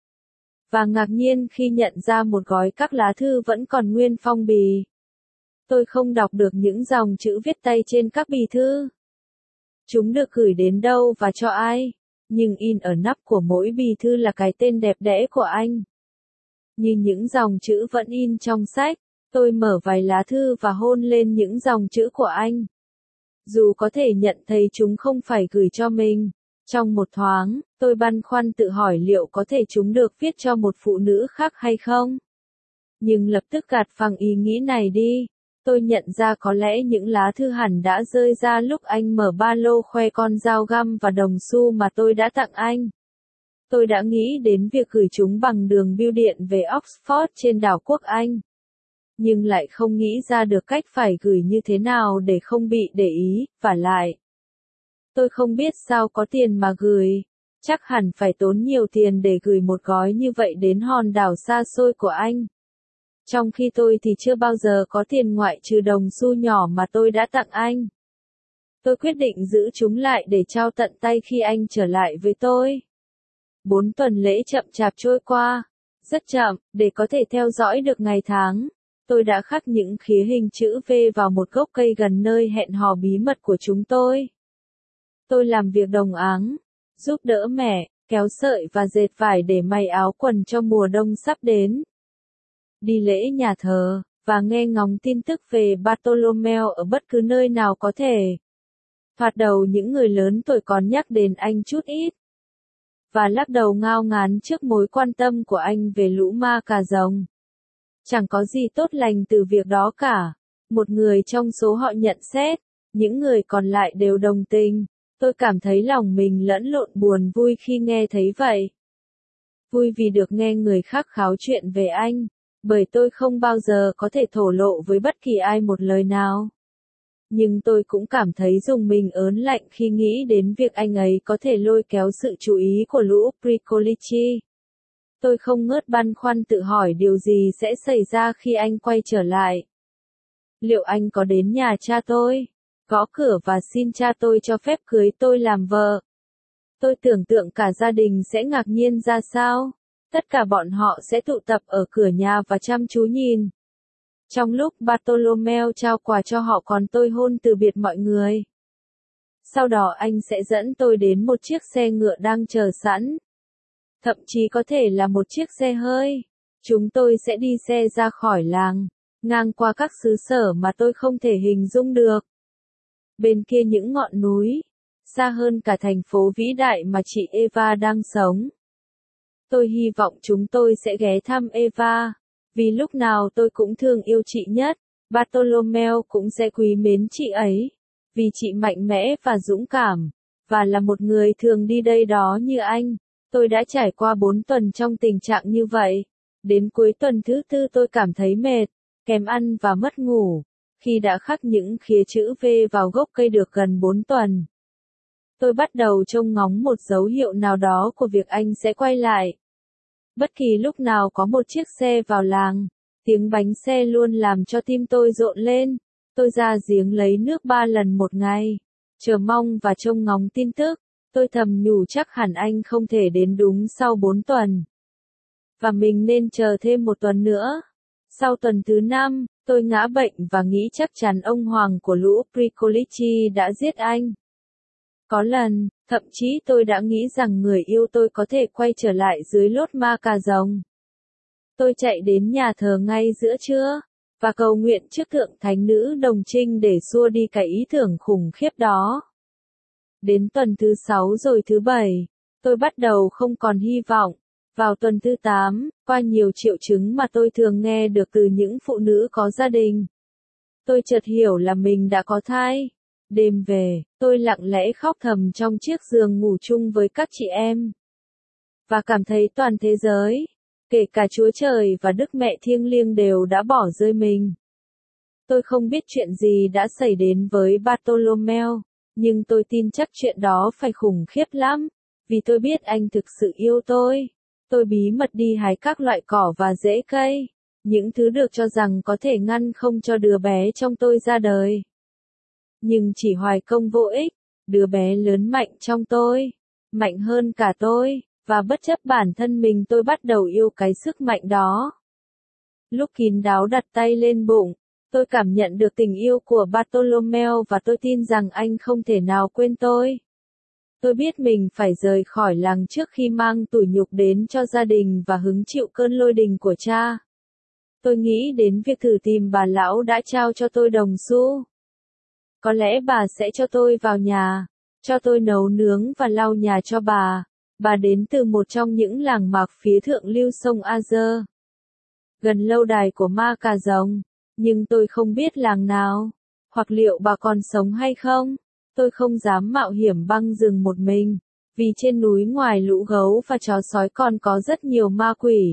Và ngạc nhiên khi nhận ra một gói các lá thư vẫn còn nguyên phong bì. Tôi không đọc được những dòng chữ viết tay trên các bì thư. Chúng được gửi đến đâu và cho ai, nhưng in ở nắp của mỗi bì thư là cái tên đẹp đẽ của anh. Như những dòng chữ vẫn in trong sách, tôi mở vài lá thư và hôn lên những dòng chữ của anh. Dù có thể nhận thấy chúng không phải gửi cho mình. Trong một thoáng, tôi băn khoăn tự hỏi liệu có thể chúng được viết cho một phụ nữ khác hay không. Nhưng lập tức gạt phăng ý nghĩ này đi. Tôi nhận ra có lẽ những lá thư hẳn đã rơi ra lúc anh mở ba lô khoe con dao găm và đồng xu mà tôi đã tặng anh. Tôi đã nghĩ đến việc gửi chúng bằng đường bưu điện về Oxford trên đảo quốc Anh. Nhưng lại không nghĩ ra được cách phải gửi như thế nào để không bị để ý, vả lại. Tôi không biết sao có tiền mà gửi. Chắc hẳn phải tốn nhiều tiền để gửi một gói như vậy đến hòn đảo xa xôi của anh. Trong khi tôi thì chưa bao giờ có tiền ngoại trừ đồng xu nhỏ mà tôi đã tặng anh. Tôi quyết định giữ chúng lại để trao tận tay khi anh trở lại với tôi. Bốn tuần lễ chậm chạp trôi qua. Rất chậm, để có thể theo dõi được ngày tháng. Tôi đã khắc những khía hình chữ V vào một gốc cây gần nơi hẹn hò bí mật của chúng tôi. Tôi làm việc đồng áng, giúp đỡ mẹ, kéo sợi và dệt vải để may áo quần cho mùa đông sắp đến. Đi lễ nhà thờ, và nghe ngóng tin tức về Bartolomeo ở bất cứ nơi nào có thể. Thoạt đầu những người lớn tuổi còn nhắc đến anh chút ít. Và lắc đầu ngao ngán trước mối quan tâm của anh về lũ ma cà rồng. Chẳng có gì tốt lành từ việc đó cả. Một người trong số họ nhận xét, những người còn lại đều đồng tình. Tôi cảm thấy lòng mình lẫn lộn buồn vui khi nghe thấy vậy. Vui vì được nghe người khác kháo chuyện về anh, bởi tôi không bao giờ có thể thổ lộ với bất kỳ ai một lời nào. Nhưng tôi cũng cảm thấy rùng mình ớn lạnh khi nghĩ đến việc anh ấy có thể lôi kéo sự chú ý của lũ Pricolici. Tôi không ngớt băn khoăn tự hỏi điều gì sẽ xảy ra khi anh quay trở lại. Liệu anh có đến nhà cha tôi, gõ cửa và xin cha tôi cho phép cưới tôi làm vợ? Tôi tưởng tượng cả gia đình sẽ ngạc nhiên ra sao. Tất cả bọn họ sẽ tụ tập ở cửa nhà và chăm chú nhìn. Trong lúc Bartolomeo trao quà cho họ còn tôi hôn từ biệt mọi người. Sau đó anh sẽ dẫn tôi đến một chiếc xe ngựa đang chờ sẵn. Thậm chí có thể là một chiếc xe hơi. Chúng tôi sẽ đi xe ra khỏi làng, ngang qua các xứ sở mà tôi không thể hình dung được. Bên kia những ngọn núi, xa hơn cả thành phố vĩ đại mà chị Eva đang sống. Tôi hy vọng chúng tôi sẽ ghé thăm Eva, vì lúc nào tôi cũng thương yêu chị nhất. Bartolomeo cũng sẽ quý mến chị ấy, vì chị mạnh mẽ và dũng cảm, và là một người thường đi đây đó như anh. Tôi đã trải qua bốn tuần trong tình trạng như vậy. Đến cuối tuần thứ tư tôi cảm thấy mệt, kém ăn và mất ngủ. Khi đã khắc những khía chữ V vào gốc cây được gần bốn tuần, tôi bắt đầu trông ngóng một dấu hiệu nào đó của việc anh sẽ quay lại. Bất kỳ lúc nào có một chiếc xe vào làng, tiếng bánh xe luôn làm cho tim tôi rộn lên. Tôi ra giếng lấy nước ba lần một ngày, chờ mong và trông ngóng tin tức. Tôi thầm nhủ chắc hẳn anh không thể đến đúng sau bốn tuần. Và mình nên chờ thêm một tuần nữa. Sau tuần thứ năm, tôi ngã bệnh và nghĩ chắc chắn ông hoàng của lũ Pricolici đã giết anh. Có lần, thậm chí tôi đã nghĩ rằng người yêu tôi có thể quay trở lại dưới lốt ma cà rồng. Tôi chạy đến nhà thờ ngay giữa trưa, và cầu nguyện trước thượng thánh nữ Đồng Trinh để xua đi cái ý tưởng khủng khiếp đó. Đến tuần thứ sáu rồi thứ bảy, tôi bắt đầu không còn hy vọng. Vào tuần thứ tám, qua nhiều triệu chứng mà tôi thường nghe được từ những phụ nữ có gia đình, tôi chợt hiểu là mình đã có thai. Đêm về, tôi lặng lẽ khóc thầm trong chiếc giường ngủ chung với các chị em. Và cảm thấy toàn thế giới, kể cả Chúa Trời và Đức Mẹ thiêng liêng đều đã bỏ rơi mình. Tôi không biết chuyện gì đã xảy đến với Bartolomeo, nhưng tôi tin chắc chuyện đó phải khủng khiếp lắm, vì tôi biết anh thực sự yêu tôi. Tôi bí mật đi hái các loại cỏ và rễ cây, những thứ được cho rằng có thể ngăn không cho đứa bé trong tôi ra đời. Nhưng chỉ hoài công vô ích, đứa bé lớn mạnh trong tôi, mạnh hơn cả tôi, và bất chấp bản thân mình tôi bắt đầu yêu cái sức mạnh đó. Lúc kín đáo đặt tay lên bụng, tôi cảm nhận được tình yêu của Bartolomeo và tôi tin rằng anh không thể nào quên tôi. Tôi biết mình phải rời khỏi làng trước khi mang tủi nhục đến cho gia đình và hứng chịu cơn lôi đình của cha. Tôi nghĩ đến việc thử tìm bà lão đã trao cho tôi đồng xu. Có lẽ bà sẽ cho tôi vào nhà, cho tôi nấu nướng và lau nhà cho bà. Bà đến từ một trong những làng mạc phía thượng lưu sông Azer, gần lâu đài của ma cà rồng, nhưng tôi không biết làng nào, hoặc liệu bà còn sống hay không. Tôi không dám mạo hiểm băng rừng một mình, vì trên núi ngoài lũ gấu và chó sói còn có rất nhiều ma quỷ.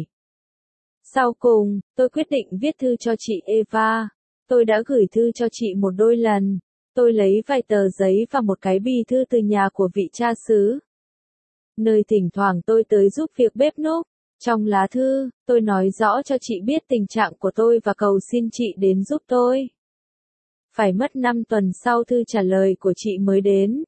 Sau cùng, tôi quyết định viết thư cho chị Eva. Tôi đã gửi thư cho chị một đôi lần. Tôi lấy vài tờ giấy và một cái bì thư từ nhà của vị cha xứ, nơi thỉnh thoảng tôi tới giúp việc bếp núc. Trong lá thư, tôi nói rõ cho chị biết tình trạng của tôi và cầu xin chị đến giúp tôi. Phải mất năm tuần sau thư trả lời của chị mới đến.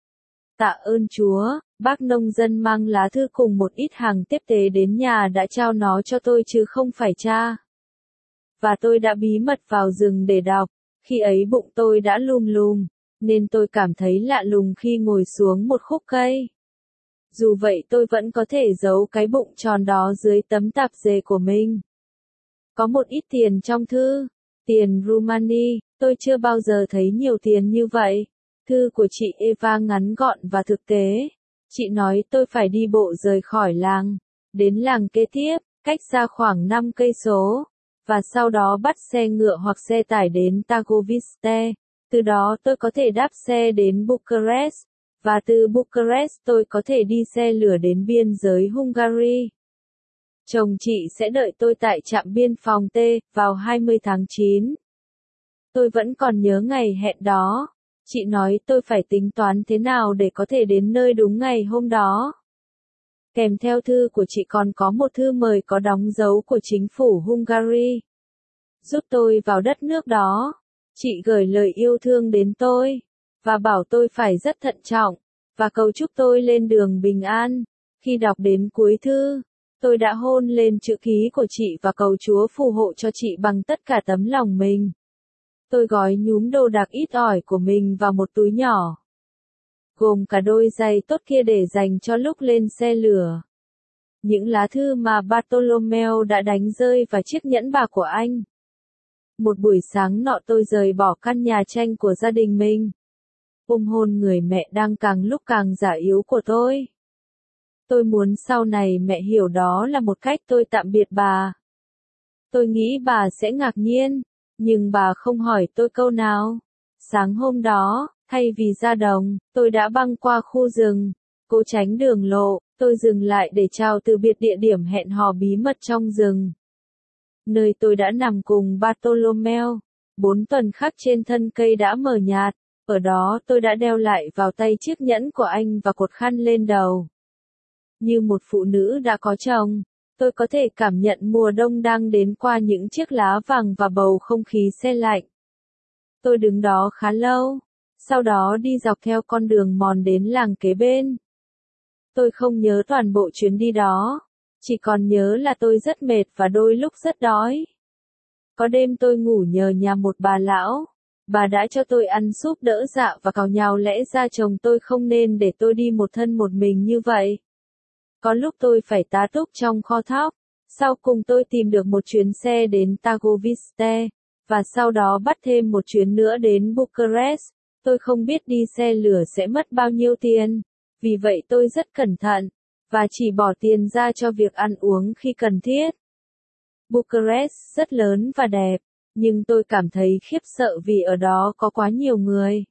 Tạ ơn Chúa, bác nông dân mang lá thư cùng một ít hàng tiếp tế đến nhà đã trao nó cho tôi chứ không phải cha. Và tôi đã bí mật vào rừng để đọc. Khi ấy bụng tôi đã lùm lùm, nên tôi cảm thấy lạ lùng khi ngồi xuống một khúc cây. Dù vậy tôi vẫn có thể giấu cái bụng tròn đó dưới tấm tạp dề của mình. Có một ít tiền trong thư, tiền Rumani, tôi chưa bao giờ thấy nhiều tiền như vậy. Thư của chị Eva ngắn gọn và thực tế. Chị nói tôi phải đi bộ rời khỏi làng, đến làng kế tiếp, cách xa khoảng năm cây số, và sau đó bắt xe ngựa hoặc xe tải đến Tagoviste. Từ đó tôi có thể đáp xe đến Bucharest, và từ Bucharest tôi có thể đi xe lửa đến biên giới Hungary. Chồng chị sẽ đợi tôi tại trạm biên phòng T, vào hai mươi tháng chín. Tôi vẫn còn nhớ ngày hẹn đó. Chị nói tôi phải tính toán thế nào để có thể đến nơi đúng ngày hôm đó. Kèm theo thư của chị còn có một thư mời có đóng dấu của chính phủ Hungary. Giúp tôi vào đất nước đó. Chị gửi lời yêu thương đến tôi, và bảo tôi phải rất thận trọng, và cầu chúc tôi lên đường bình an. Khi đọc đến cuối thư, tôi đã hôn lên chữ ký của chị và cầu Chúa phù hộ cho chị bằng tất cả tấm lòng mình. Tôi gói nhúm đồ đạc ít ỏi của mình vào một túi nhỏ, gồm cả đôi giày tốt kia để dành cho lúc lên xe lửa. Những lá thư mà Bartolomeo đã đánh rơi và chiếc nhẫn bạc của anh. Một buổi sáng nọ tôi rời bỏ căn nhà tranh của gia đình mình, ôm hôn người mẹ đang càng lúc càng già yếu của tôi. Tôi muốn sau này mẹ hiểu đó là một cách tôi tạm biệt bà. Tôi nghĩ bà sẽ ngạc nhiên, nhưng bà không hỏi tôi câu nào. Sáng hôm đó, thay vì ra đồng, tôi đã băng qua khu rừng, cố tránh đường lộ. Tôi dừng lại để chào từ biệt địa điểm hẹn hò bí mật trong rừng, nơi tôi đã nằm cùng Bartolomeo. Bốn tuần khắc trên thân cây đã mờ nhạt, ở đó tôi đã đeo lại vào tay chiếc nhẫn của anh và cột khăn lên đầu. Như một phụ nữ đã có chồng, tôi có thể cảm nhận mùa đông đang đến qua những chiếc lá vàng và bầu không khí se lạnh. Tôi đứng đó khá lâu, sau đó đi dọc theo con đường mòn đến làng kế bên. Tôi không nhớ toàn bộ chuyến đi đó, chỉ còn nhớ là tôi rất mệt và đôi lúc rất đói. Có đêm tôi ngủ nhờ nhà một bà lão, bà đã cho tôi ăn súp đỡ dạ và cào nhào, lẽ ra chồng tôi không nên để tôi đi một thân một mình như vậy. Có lúc tôi phải tá túc trong kho thóc, sau cùng tôi tìm được một chuyến xe đến Târgoviște, và sau đó bắt thêm một chuyến nữa đến Bucharest. Tôi không biết đi xe lửa sẽ mất bao nhiêu tiền, vì vậy tôi rất cẩn thận, và chỉ bỏ tiền ra cho việc ăn uống khi cần thiết. Bucharest rất lớn và đẹp, nhưng tôi cảm thấy khiếp sợ vì ở đó có quá nhiều người.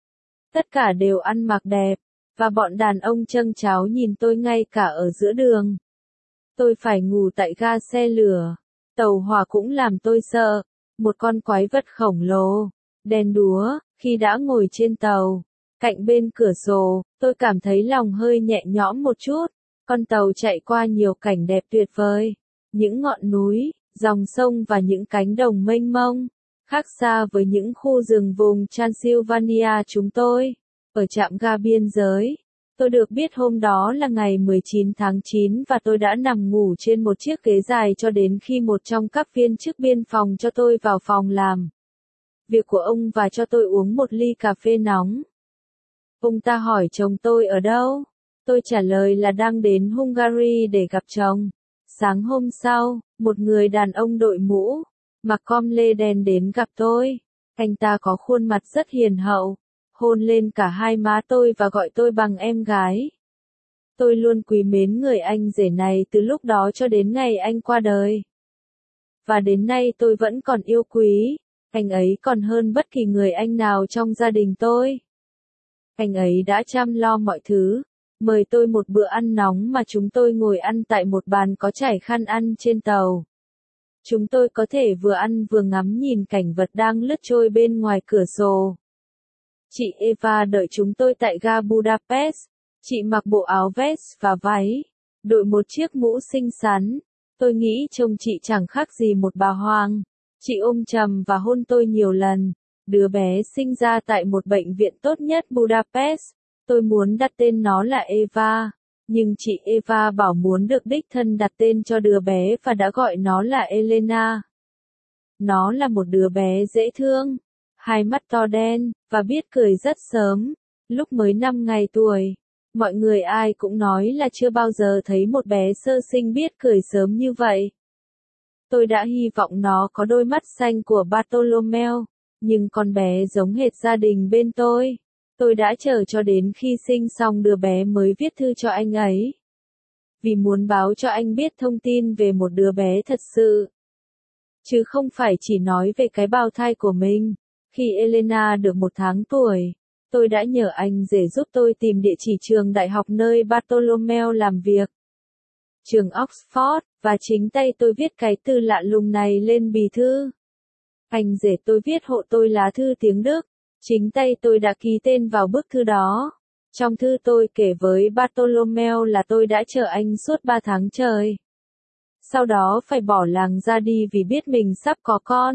Tất cả đều ăn mặc đẹp, và bọn đàn ông châng cháo nhìn tôi ngay cả ở giữa đường. Tôi phải ngủ tại ga xe lửa. Tàu hỏa cũng làm tôi sợ, một con quái vật khổng lồ, đen đúa. Khi đã ngồi trên tàu, cạnh bên cửa sổ, tôi cảm thấy lòng hơi nhẹ nhõm một chút. Con tàu chạy qua nhiều cảnh đẹp tuyệt vời, những ngọn núi, dòng sông và những cánh đồng mênh mông, khác xa với những khu rừng vùng Transylvania chúng tôi. Ở trạm ga biên giới, tôi được biết hôm đó là ngày mười chín tháng chín và tôi đã nằm ngủ trên một chiếc ghế dài cho đến khi một trong các viên chức biên phòng cho tôi vào phòng làm việc của ông và cho tôi uống một ly cà phê nóng. Ông ta hỏi chồng tôi ở đâu. Tôi trả lời là đang đến Hungary để gặp chồng. Sáng hôm sau, một người đàn ông đội mũ, mặc com lê đen đến gặp tôi. Anh ta có khuôn mặt rất hiền hậu, hôn lên cả hai má tôi và gọi tôi bằng em gái. Tôi luôn quý mến người anh rể này từ lúc đó cho đến ngày anh qua đời. Và đến nay tôi vẫn còn yêu quý anh ấy còn hơn bất kỳ người anh nào trong gia đình tôi. Anh ấy đã chăm lo mọi thứ, mời tôi một bữa ăn nóng mà chúng tôi ngồi ăn tại một bàn có trải khăn ăn trên tàu. Chúng tôi có thể vừa ăn vừa ngắm nhìn cảnh vật đang lướt trôi bên ngoài cửa sổ. Chị Eva đợi chúng tôi tại ga Budapest. Chị mặc bộ áo vest và váy, đội một chiếc mũ xinh xắn. Tôi nghĩ trông chị chẳng khác gì một bà hoàng. Chị ôm chầm và hôn tôi nhiều lần. Đứa bé sinh ra tại một bệnh viện tốt nhất Budapest. Tôi muốn đặt tên nó là Eva, nhưng chị Eva bảo muốn được đích thân đặt tên cho đứa bé và đã gọi nó là Elena. Nó là một đứa bé dễ thương, hai mắt to đen, và biết cười rất sớm, lúc mới năm ngày tuổi. Mọi người ai cũng nói là chưa bao giờ thấy một bé sơ sinh biết cười sớm như vậy. Tôi đã hy vọng nó có đôi mắt xanh của Bartolomeo, nhưng con bé giống hệt gia đình bên tôi. Tôi đã chờ cho đến khi sinh xong đứa bé mới viết thư cho anh ấy. Vì muốn báo cho anh biết thông tin về một đứa bé thật sự. Chứ không phải chỉ nói về cái bào thai của mình. Khi Elena được một tháng tuổi, tôi đã nhờ anh rể giúp tôi tìm địa chỉ trường đại học nơi Bartolomeo làm việc. Trường Oxford, và chính tay tôi viết cái từ lạ lùng này lên bì thư. Anh rể tôi viết hộ tôi lá thư tiếng Đức. Chính tay tôi đã ký tên vào bức thư đó. Trong thư tôi kể với Bartolomeo là tôi đã chờ anh suốt ba tháng trời. Sau đó phải bỏ làng ra đi vì biết mình sắp có con.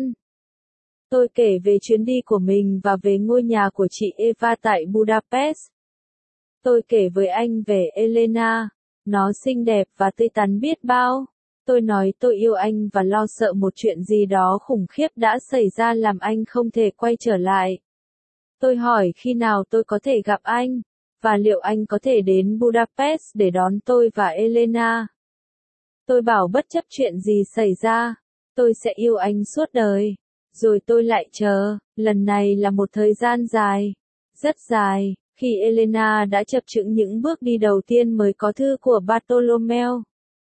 Tôi kể về chuyến đi của mình và về ngôi nhà của chị Eva tại Budapest. Tôi kể với anh về Elena, nó xinh đẹp và tươi tắn biết bao. Tôi nói tôi yêu anh và lo sợ một chuyện gì đó khủng khiếp đã xảy ra làm anh không thể quay trở lại. Tôi hỏi khi nào tôi có thể gặp anh, và liệu anh có thể đến Budapest để đón tôi và Elena. Tôi bảo bất chấp chuyện gì xảy ra, tôi sẽ yêu anh suốt đời. Rồi tôi lại chờ, lần này là một thời gian dài, rất dài, khi Elena đã chập chững những bước đi đầu tiên mới có thư của Bartolomeo.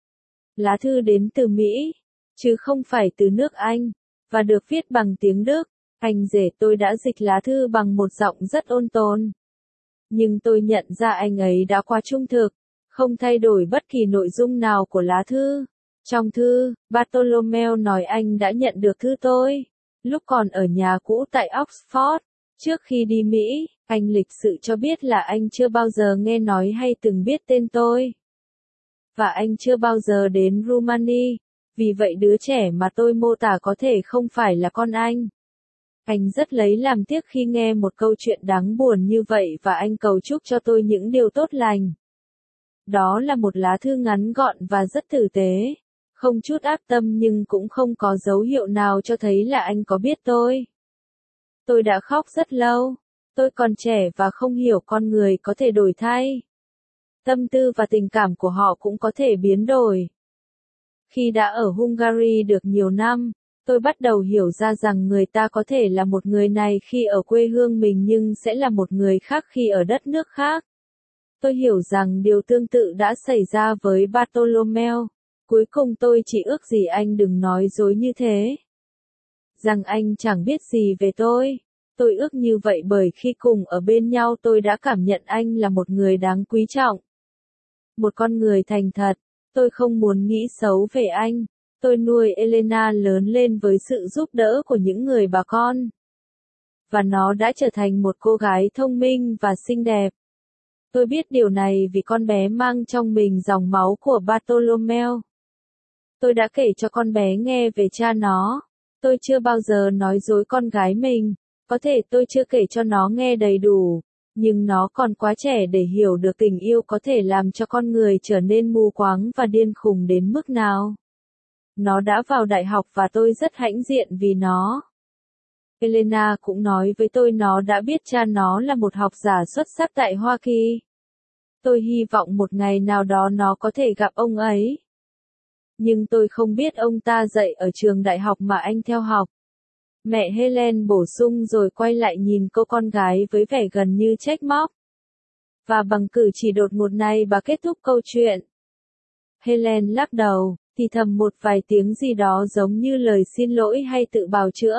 Lá thư đến từ Mỹ, chứ không phải từ nước Anh, và được viết bằng tiếng Đức. Anh rể tôi đã dịch lá thư bằng một giọng rất ôn tồn. Nhưng tôi nhận ra anh ấy đã quá trung thực, không thay đổi bất kỳ nội dung nào của lá thư. Trong thư, Bartolomeo nói anh đã nhận được thư tôi lúc còn ở nhà cũ tại Oxford. Trước khi đi Mỹ, anh lịch sự cho biết là anh chưa bao giờ nghe nói hay từng biết tên tôi. Và anh chưa bao giờ đến Rumani, vì vậy đứa trẻ mà tôi mô tả có thể không phải là con anh. Anh rất lấy làm tiếc khi nghe một câu chuyện đáng buồn như vậy và anh cầu chúc cho tôi những điều tốt lành. Đó là một lá thư ngắn gọn và rất tử tế, không chút ác tâm nhưng cũng không có dấu hiệu nào cho thấy là anh có biết tôi. Tôi đã khóc rất lâu, tôi còn trẻ và không hiểu con người có thể đổi thay. Tâm tư và tình cảm của họ cũng có thể biến đổi. Khi đã ở Hungary được nhiều năm, tôi bắt đầu hiểu ra rằng người ta có thể là một người này khi ở quê hương mình nhưng sẽ là một người khác khi ở đất nước khác. Tôi hiểu rằng điều tương tự đã xảy ra với Bartolomeo. Cuối cùng tôi chỉ ước gì anh đừng nói dối như thế. Rằng anh chẳng biết gì về tôi. Tôi ước như vậy bởi khi cùng ở bên nhau tôi đã cảm nhận anh là một người đáng quý trọng. Một con người thành thật. Tôi không muốn nghĩ xấu về anh. Tôi nuôi Elena lớn lên với sự giúp đỡ của những người bà con. Và nó đã trở thành một cô gái thông minh và xinh đẹp. Tôi biết điều này vì con bé mang trong mình dòng máu của Bartolomeo. Tôi đã kể cho con bé nghe về cha nó. Tôi chưa bao giờ nói dối con gái mình. Có thể tôi chưa kể cho nó nghe đầy đủ. Nhưng nó còn quá trẻ để hiểu được tình yêu có thể làm cho con người trở nên mù quáng và điên khùng đến mức nào. Nó đã vào đại học và tôi rất hãnh diện vì nó. Elena cũng nói với tôi nó đã biết cha nó là một học giả xuất sắc tại Hoa Kỳ. Tôi hy vọng một ngày nào đó nó có thể gặp ông ấy. Nhưng tôi không biết ông ta dạy ở trường đại học mà anh theo học. Mẹ Helen bổ sung rồi quay lại nhìn cô con gái với vẻ gần như trách móc. Và bằng cử chỉ đột ngột này bà kết thúc câu chuyện. Helen lắc đầu, thì thầm một vài tiếng gì đó giống như lời xin lỗi hay tự bào chữa.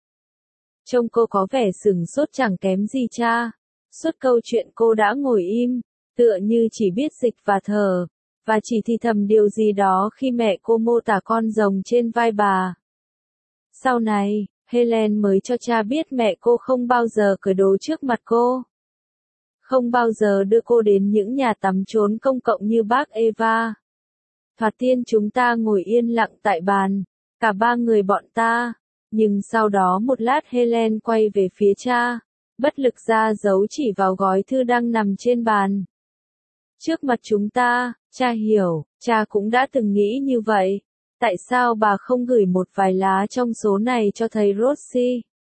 Trông cô có vẻ sửng sốt chẳng kém gì cha. Suốt câu chuyện cô đã ngồi im, tựa như chỉ biết dịch và thở, và chỉ thì thầm điều gì đó khi mẹ cô mô tả con rồng trên vai bà. Sau này, Helen mới cho cha biết mẹ cô không bao giờ cởi đồ trước mặt cô. Không bao giờ đưa cô đến những nhà tắm trốn công cộng như bác Eva. Thoạt tiên chúng ta ngồi yên lặng tại bàn, cả ba người bọn ta, nhưng sau đó một lát Helen quay về phía cha, bất lực ra dấu chỉ vào gói thư đang nằm trên bàn. Trước mặt chúng ta, cha hiểu, cha cũng đã từng nghĩ như vậy. Tại sao bà không gửi một vài lá trong số này cho thầy Rossi?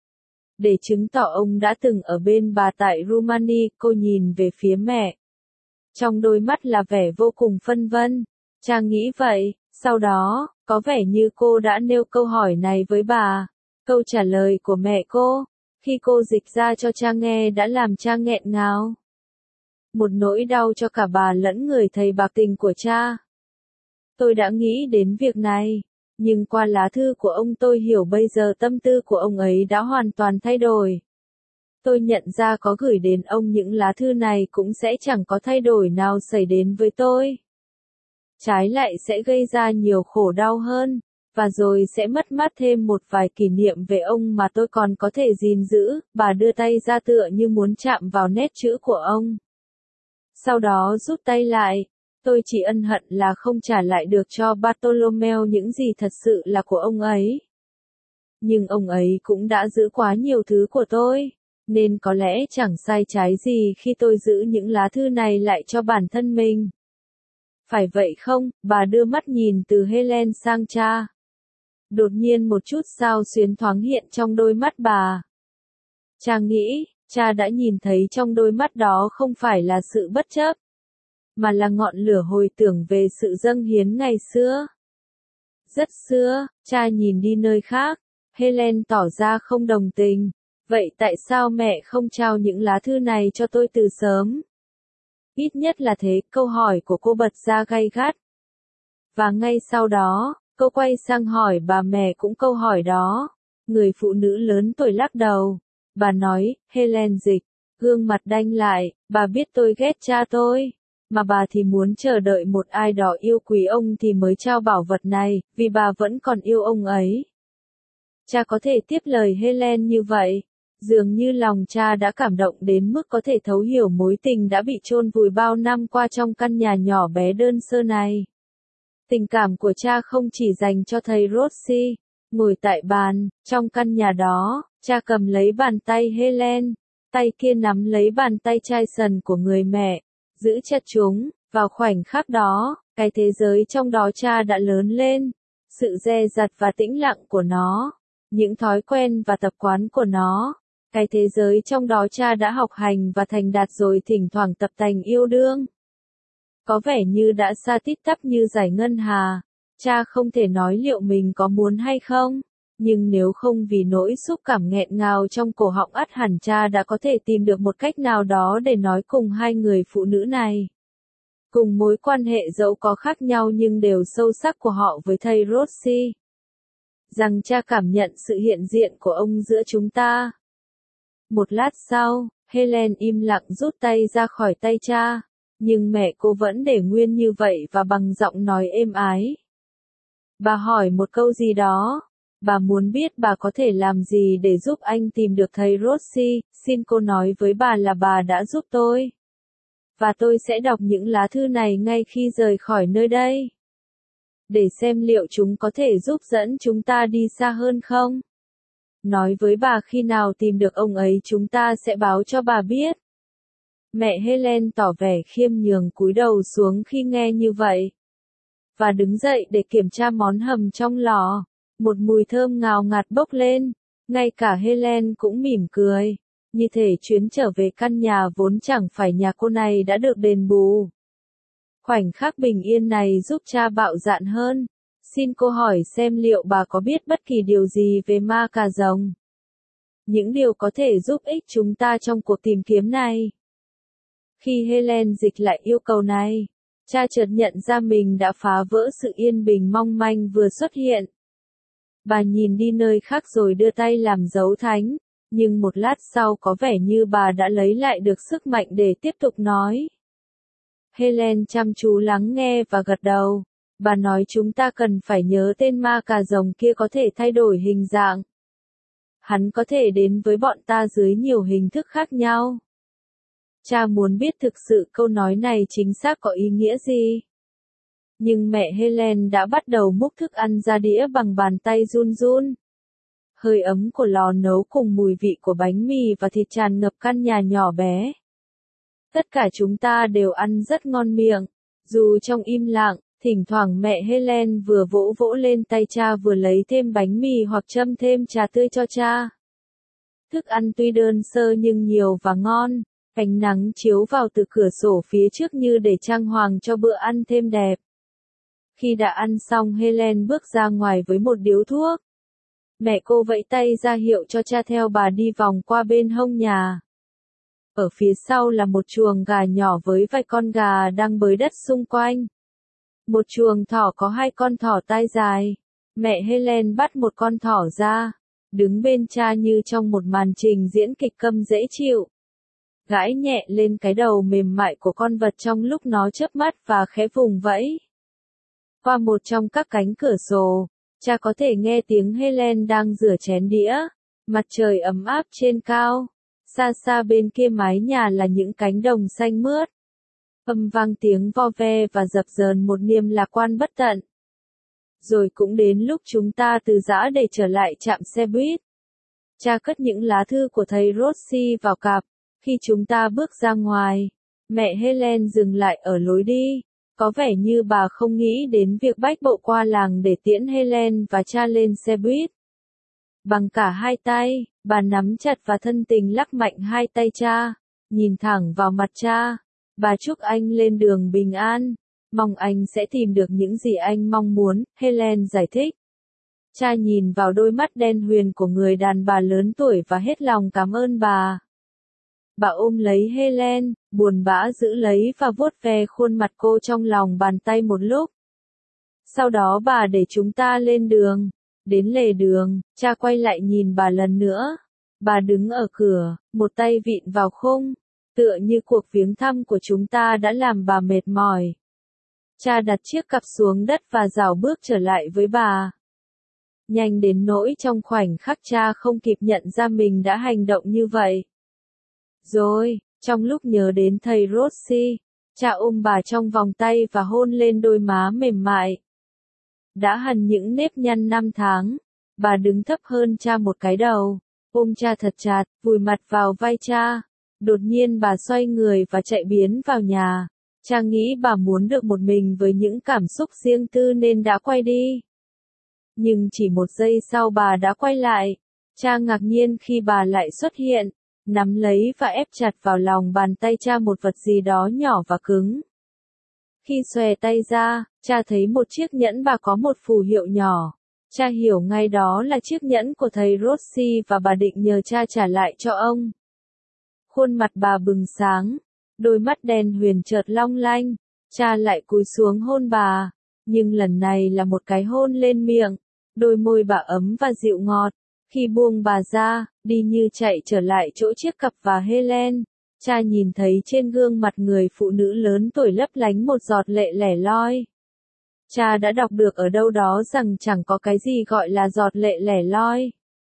Để chứng tỏ ông đã từng ở bên bà tại Rumani, cô nhìn về phía mẹ. Trong đôi mắt là vẻ vô cùng phân vân. Cha nghĩ vậy, sau đó, có vẻ như cô đã nêu câu hỏi này với bà. Câu trả lời của mẹ cô, khi cô dịch ra cho cha nghe đã làm cha nghẹn ngào. Một nỗi đau cho cả bà lẫn người thầy bạc tình của cha. Tôi đã nghĩ đến việc này, nhưng qua lá thư của ông tôi hiểu bây giờ tâm tư của ông ấy đã hoàn toàn thay đổi. Tôi nhận ra có gửi đến ông những lá thư này cũng sẽ chẳng có thay đổi nào xảy đến với tôi. Trái lại sẽ gây ra nhiều khổ đau hơn, và rồi sẽ mất mát thêm một vài kỷ niệm về ông mà tôi còn có thể gìn giữ. Bà đưa tay ra tựa như muốn chạm vào nét chữ của ông. Sau đó rút tay lại. Tôi chỉ ân hận là không trả lại được cho Bartolomeo những gì thật sự là của ông ấy. Nhưng ông ấy cũng đã giữ quá nhiều thứ của tôi, nên có lẽ chẳng sai trái gì khi tôi giữ những lá thư này lại cho bản thân mình. Phải vậy không? Bà đưa mắt nhìn từ Helen sang cha. Đột nhiên một chút xao xuyến thoáng hiện trong đôi mắt bà. Cha nghĩ, cha đã nhìn thấy trong đôi mắt đó không phải là sự bất chấp, mà là ngọn lửa hồi tưởng về sự dâng hiến ngày xưa. Rất xưa, cha nhìn đi nơi khác. Helen tỏ ra không đồng tình. Vậy tại sao mẹ không trao những lá thư này cho tôi từ sớm? Ít nhất là thế, câu hỏi của cô bật ra gay gắt. Và ngay sau đó, cô quay sang hỏi bà mẹ cũng câu hỏi đó. Người phụ nữ lớn tuổi lắc đầu. Bà nói, Helen dịch, gương mặt đanh lại, bà biết tôi ghét cha tôi. Mà bà thì muốn chờ đợi một ai đó yêu quý ông thì mới trao bảo vật này, vì bà vẫn còn yêu ông ấy. Cha có thể tiếp lời Helen như vậy. Dường như lòng cha đã cảm động đến mức có thể thấu hiểu mối tình đã bị chôn vùi bao năm qua trong căn nhà nhỏ bé đơn sơ này. Tình cảm của cha không chỉ dành cho thầy Rossi. Ngồi tại bàn, trong căn nhà đó, cha cầm lấy bàn tay Helen, tay kia nắm lấy bàn tay Jason của người mẹ, giữ chặt chúng. Vào khoảnh khắc đó, cái thế giới trong đó cha đã lớn lên, sự dè dặt và tĩnh lặng của nó, những thói quen và tập quán của nó, cái thế giới trong đó cha đã học hành và thành đạt rồi thỉnh thoảng tập tành yêu đương. Có vẻ như đã xa tít tắp như giải ngân hà, cha không thể nói liệu mình có muốn hay không, nhưng nếu không vì nỗi xúc cảm nghẹn ngào trong cổ họng ắt hẳn cha đã có thể tìm được một cách nào đó để nói cùng hai người phụ nữ này. Cùng mối quan hệ dẫu có khác nhau nhưng đều sâu sắc của họ với thầy Rossi. Rằng cha cảm nhận sự hiện diện của ông giữa chúng ta. Một lát sau, Helen im lặng rút tay ra khỏi tay cha, nhưng mẹ cô vẫn để nguyên như vậy và bằng giọng nói êm ái. Bà hỏi một câu gì đó, bà muốn biết bà có thể làm gì để giúp anh tìm được thầy Rossi, xin cô nói với bà là bà đã giúp tôi. Và tôi sẽ đọc những lá thư này ngay khi rời khỏi nơi đây. Để xem liệu chúng có thể giúp dẫn chúng ta đi xa hơn không. Nói với bà khi nào tìm được ông ấy chúng ta sẽ báo cho bà biết. Mẹ Helen tỏ vẻ khiêm nhường cúi đầu xuống khi nghe như vậy. Và đứng dậy để kiểm tra món hầm trong lò. Một mùi thơm ngào ngạt bốc lên. Ngay cả Helen cũng mỉm cười. Như thể chuyến trở về căn nhà vốn chẳng phải nhà cô này đã được đền bù. Khoảnh khắc bình yên này giúp cha bạo dạn hơn. Xin cô hỏi xem liệu bà có biết bất kỳ điều gì về ma cà rồng? Những điều có thể giúp ích chúng ta trong cuộc tìm kiếm này. Khi Helen dịch lại yêu cầu này, cha chợt nhận ra mình đã phá vỡ sự yên bình mong manh vừa xuất hiện. Bà nhìn đi nơi khác rồi đưa tay làm dấu thánh, nhưng một lát sau có vẻ như bà đã lấy lại được sức mạnh để tiếp tục nói. Helen chăm chú lắng nghe và gật đầu. Bà nói chúng ta cần phải nhớ tên ma cà rồng kia có thể thay đổi hình dạng. Hắn có thể đến với bọn ta dưới nhiều hình thức khác nhau. Cha muốn biết thực sự câu nói này chính xác có ý nghĩa gì. Nhưng mẹ Helen đã bắt đầu múc thức ăn ra đĩa bằng bàn tay run run. Hơi ấm của lò nấu cùng mùi vị của bánh mì và thịt tràn ngập căn nhà nhỏ bé. Tất cả chúng ta đều ăn rất ngon miệng, dù trong im lặng. Thỉnh thoảng mẹ Helen vừa vỗ vỗ lên tay cha vừa lấy thêm bánh mì hoặc châm thêm trà tươi cho cha. Thức ăn tuy đơn sơ nhưng nhiều và ngon, ánh nắng chiếu vào từ cửa sổ phía trước như để trang hoàng cho bữa ăn thêm đẹp. Khi đã ăn xong Helen bước ra ngoài với một điếu thuốc. Mẹ cô vẫy tay ra hiệu cho cha theo bà đi vòng qua bên hông nhà. Ở phía sau là một chuồng gà nhỏ với vài con gà đang bới đất xung quanh. Một chuồng thỏ có hai con thỏ tai dài. Mẹ Helen bắt một con thỏ ra, đứng bên cha như trong một màn trình diễn kịch câm dễ chịu. Gãi nhẹ lên cái đầu mềm mại của con vật trong lúc nó chớp mắt và khẽ vùng vẫy. Qua một trong các cánh cửa sổ, cha có thể nghe tiếng Helen đang rửa chén đĩa. Mặt trời ấm áp trên cao. Xa xa bên kia mái nhà là những cánh đồng xanh mướt. Âm vang tiếng vo ve và dập dờn một niềm lạc quan bất tận. Rồi cũng đến lúc chúng ta từ giã để trở lại trạm xe buýt. Cha cất những lá thư của thầy Rossi vào cặp. Khi chúng ta bước ra ngoài, mẹ Helen dừng lại ở lối đi. Có vẻ như bà không nghĩ đến việc bách bộ qua làng để tiễn Helen và cha lên xe buýt. Bằng cả hai tay, bà nắm chặt và thân tình lắc mạnh hai tay cha, nhìn thẳng vào mặt cha. Bà chúc anh lên đường bình an, mong anh sẽ tìm được những gì anh mong muốn, Helen giải thích. Cha nhìn vào đôi mắt đen huyền của người đàn bà lớn tuổi và hết lòng cảm ơn bà. Bà ôm lấy Helen, buồn bã giữ lấy và vuốt ve khuôn mặt cô trong lòng bàn tay một lúc. Sau đó bà để chúng ta lên đường. Đến lề đường, cha quay lại nhìn bà lần nữa. Bà đứng ở cửa, một tay vịn vào khung, tựa như cuộc viếng thăm của chúng ta đã làm bà mệt mỏi. Cha đặt chiếc cặp xuống đất và rảo bước trở lại với bà. Nhanh đến nỗi trong khoảnh khắc cha không kịp nhận ra mình đã hành động như vậy. Rồi, trong lúc nhớ đến thầy Rossi, cha ôm bà trong vòng tay và hôn lên đôi má mềm mại. Đã hằn những nếp nhăn năm tháng, bà đứng thấp hơn cha một cái đầu, ôm cha thật chặt, vùi mặt vào vai cha. Đột nhiên bà xoay người và chạy biến vào nhà. Cha nghĩ bà muốn được một mình với những cảm xúc riêng tư nên đã quay đi. Nhưng chỉ một giây sau bà đã quay lại. Cha ngạc nhiên khi bà lại xuất hiện, nắm lấy và ép chặt vào lòng bàn tay cha một vật gì đó nhỏ và cứng. Khi xòe tay ra, cha thấy một chiếc nhẫn và có một phù hiệu nhỏ. Cha hiểu ngay đó là chiếc nhẫn của thầy Rossi và bà định nhờ cha trả lại cho ông. Khuôn mặt bà bừng sáng, đôi mắt đen huyền chợt long lanh. Cha lại cúi xuống hôn bà, nhưng lần này là một cái hôn lên miệng. Đôi môi bà ấm và dịu ngọt. Khi buông bà ra, đi như chạy trở lại chỗ chiếc cặp và Helen, cha nhìn thấy trên gương mặt người phụ nữ lớn tuổi lấp lánh một giọt lệ lẻ loi. Cha đã đọc được ở đâu đó rằng chẳng có cái gì gọi là giọt lệ lẻ loi.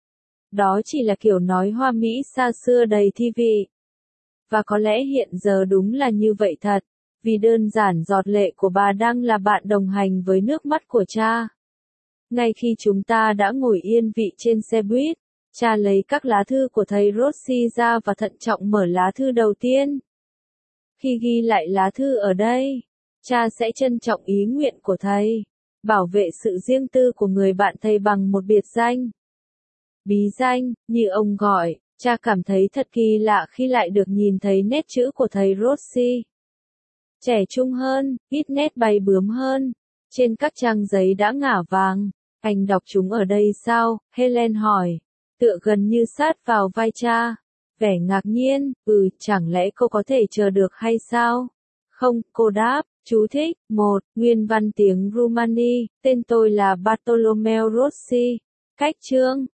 Đó chỉ là kiểu nói hoa mỹ xa xưa đầy thi vị. Và có lẽ hiện giờ đúng là như vậy thật, vì đơn giản giọt lệ của bà đang là bạn đồng hành với nước mắt của cha. Ngay khi chúng ta đã ngồi yên vị trên xe buýt, cha lấy các lá thư của thầy Rossi ra và thận trọng mở lá thư đầu tiên. Khi ghi lại lá thư ở đây, cha sẽ trân trọng ý nguyện của thầy, bảo vệ sự riêng tư của người bạn thầy bằng một biệt danh. Bí danh, như ông gọi, cha cảm thấy thật kỳ lạ khi lại được nhìn thấy nét chữ của thầy Rossi. Trẻ trung hơn, ít nét bay bướm hơn. Trên các trang giấy đã ngả vàng. Anh đọc chúng ở đây sao? Helen hỏi. Tựa gần như sát vào vai cha. Vẻ ngạc nhiên, ừ, chẳng lẽ cô có thể chờ được hay sao? Không, cô đáp. Chú thích. một. Nguyên văn tiếng Rumani. Tên tôi là Bartolomeo Rossi. Cách chương.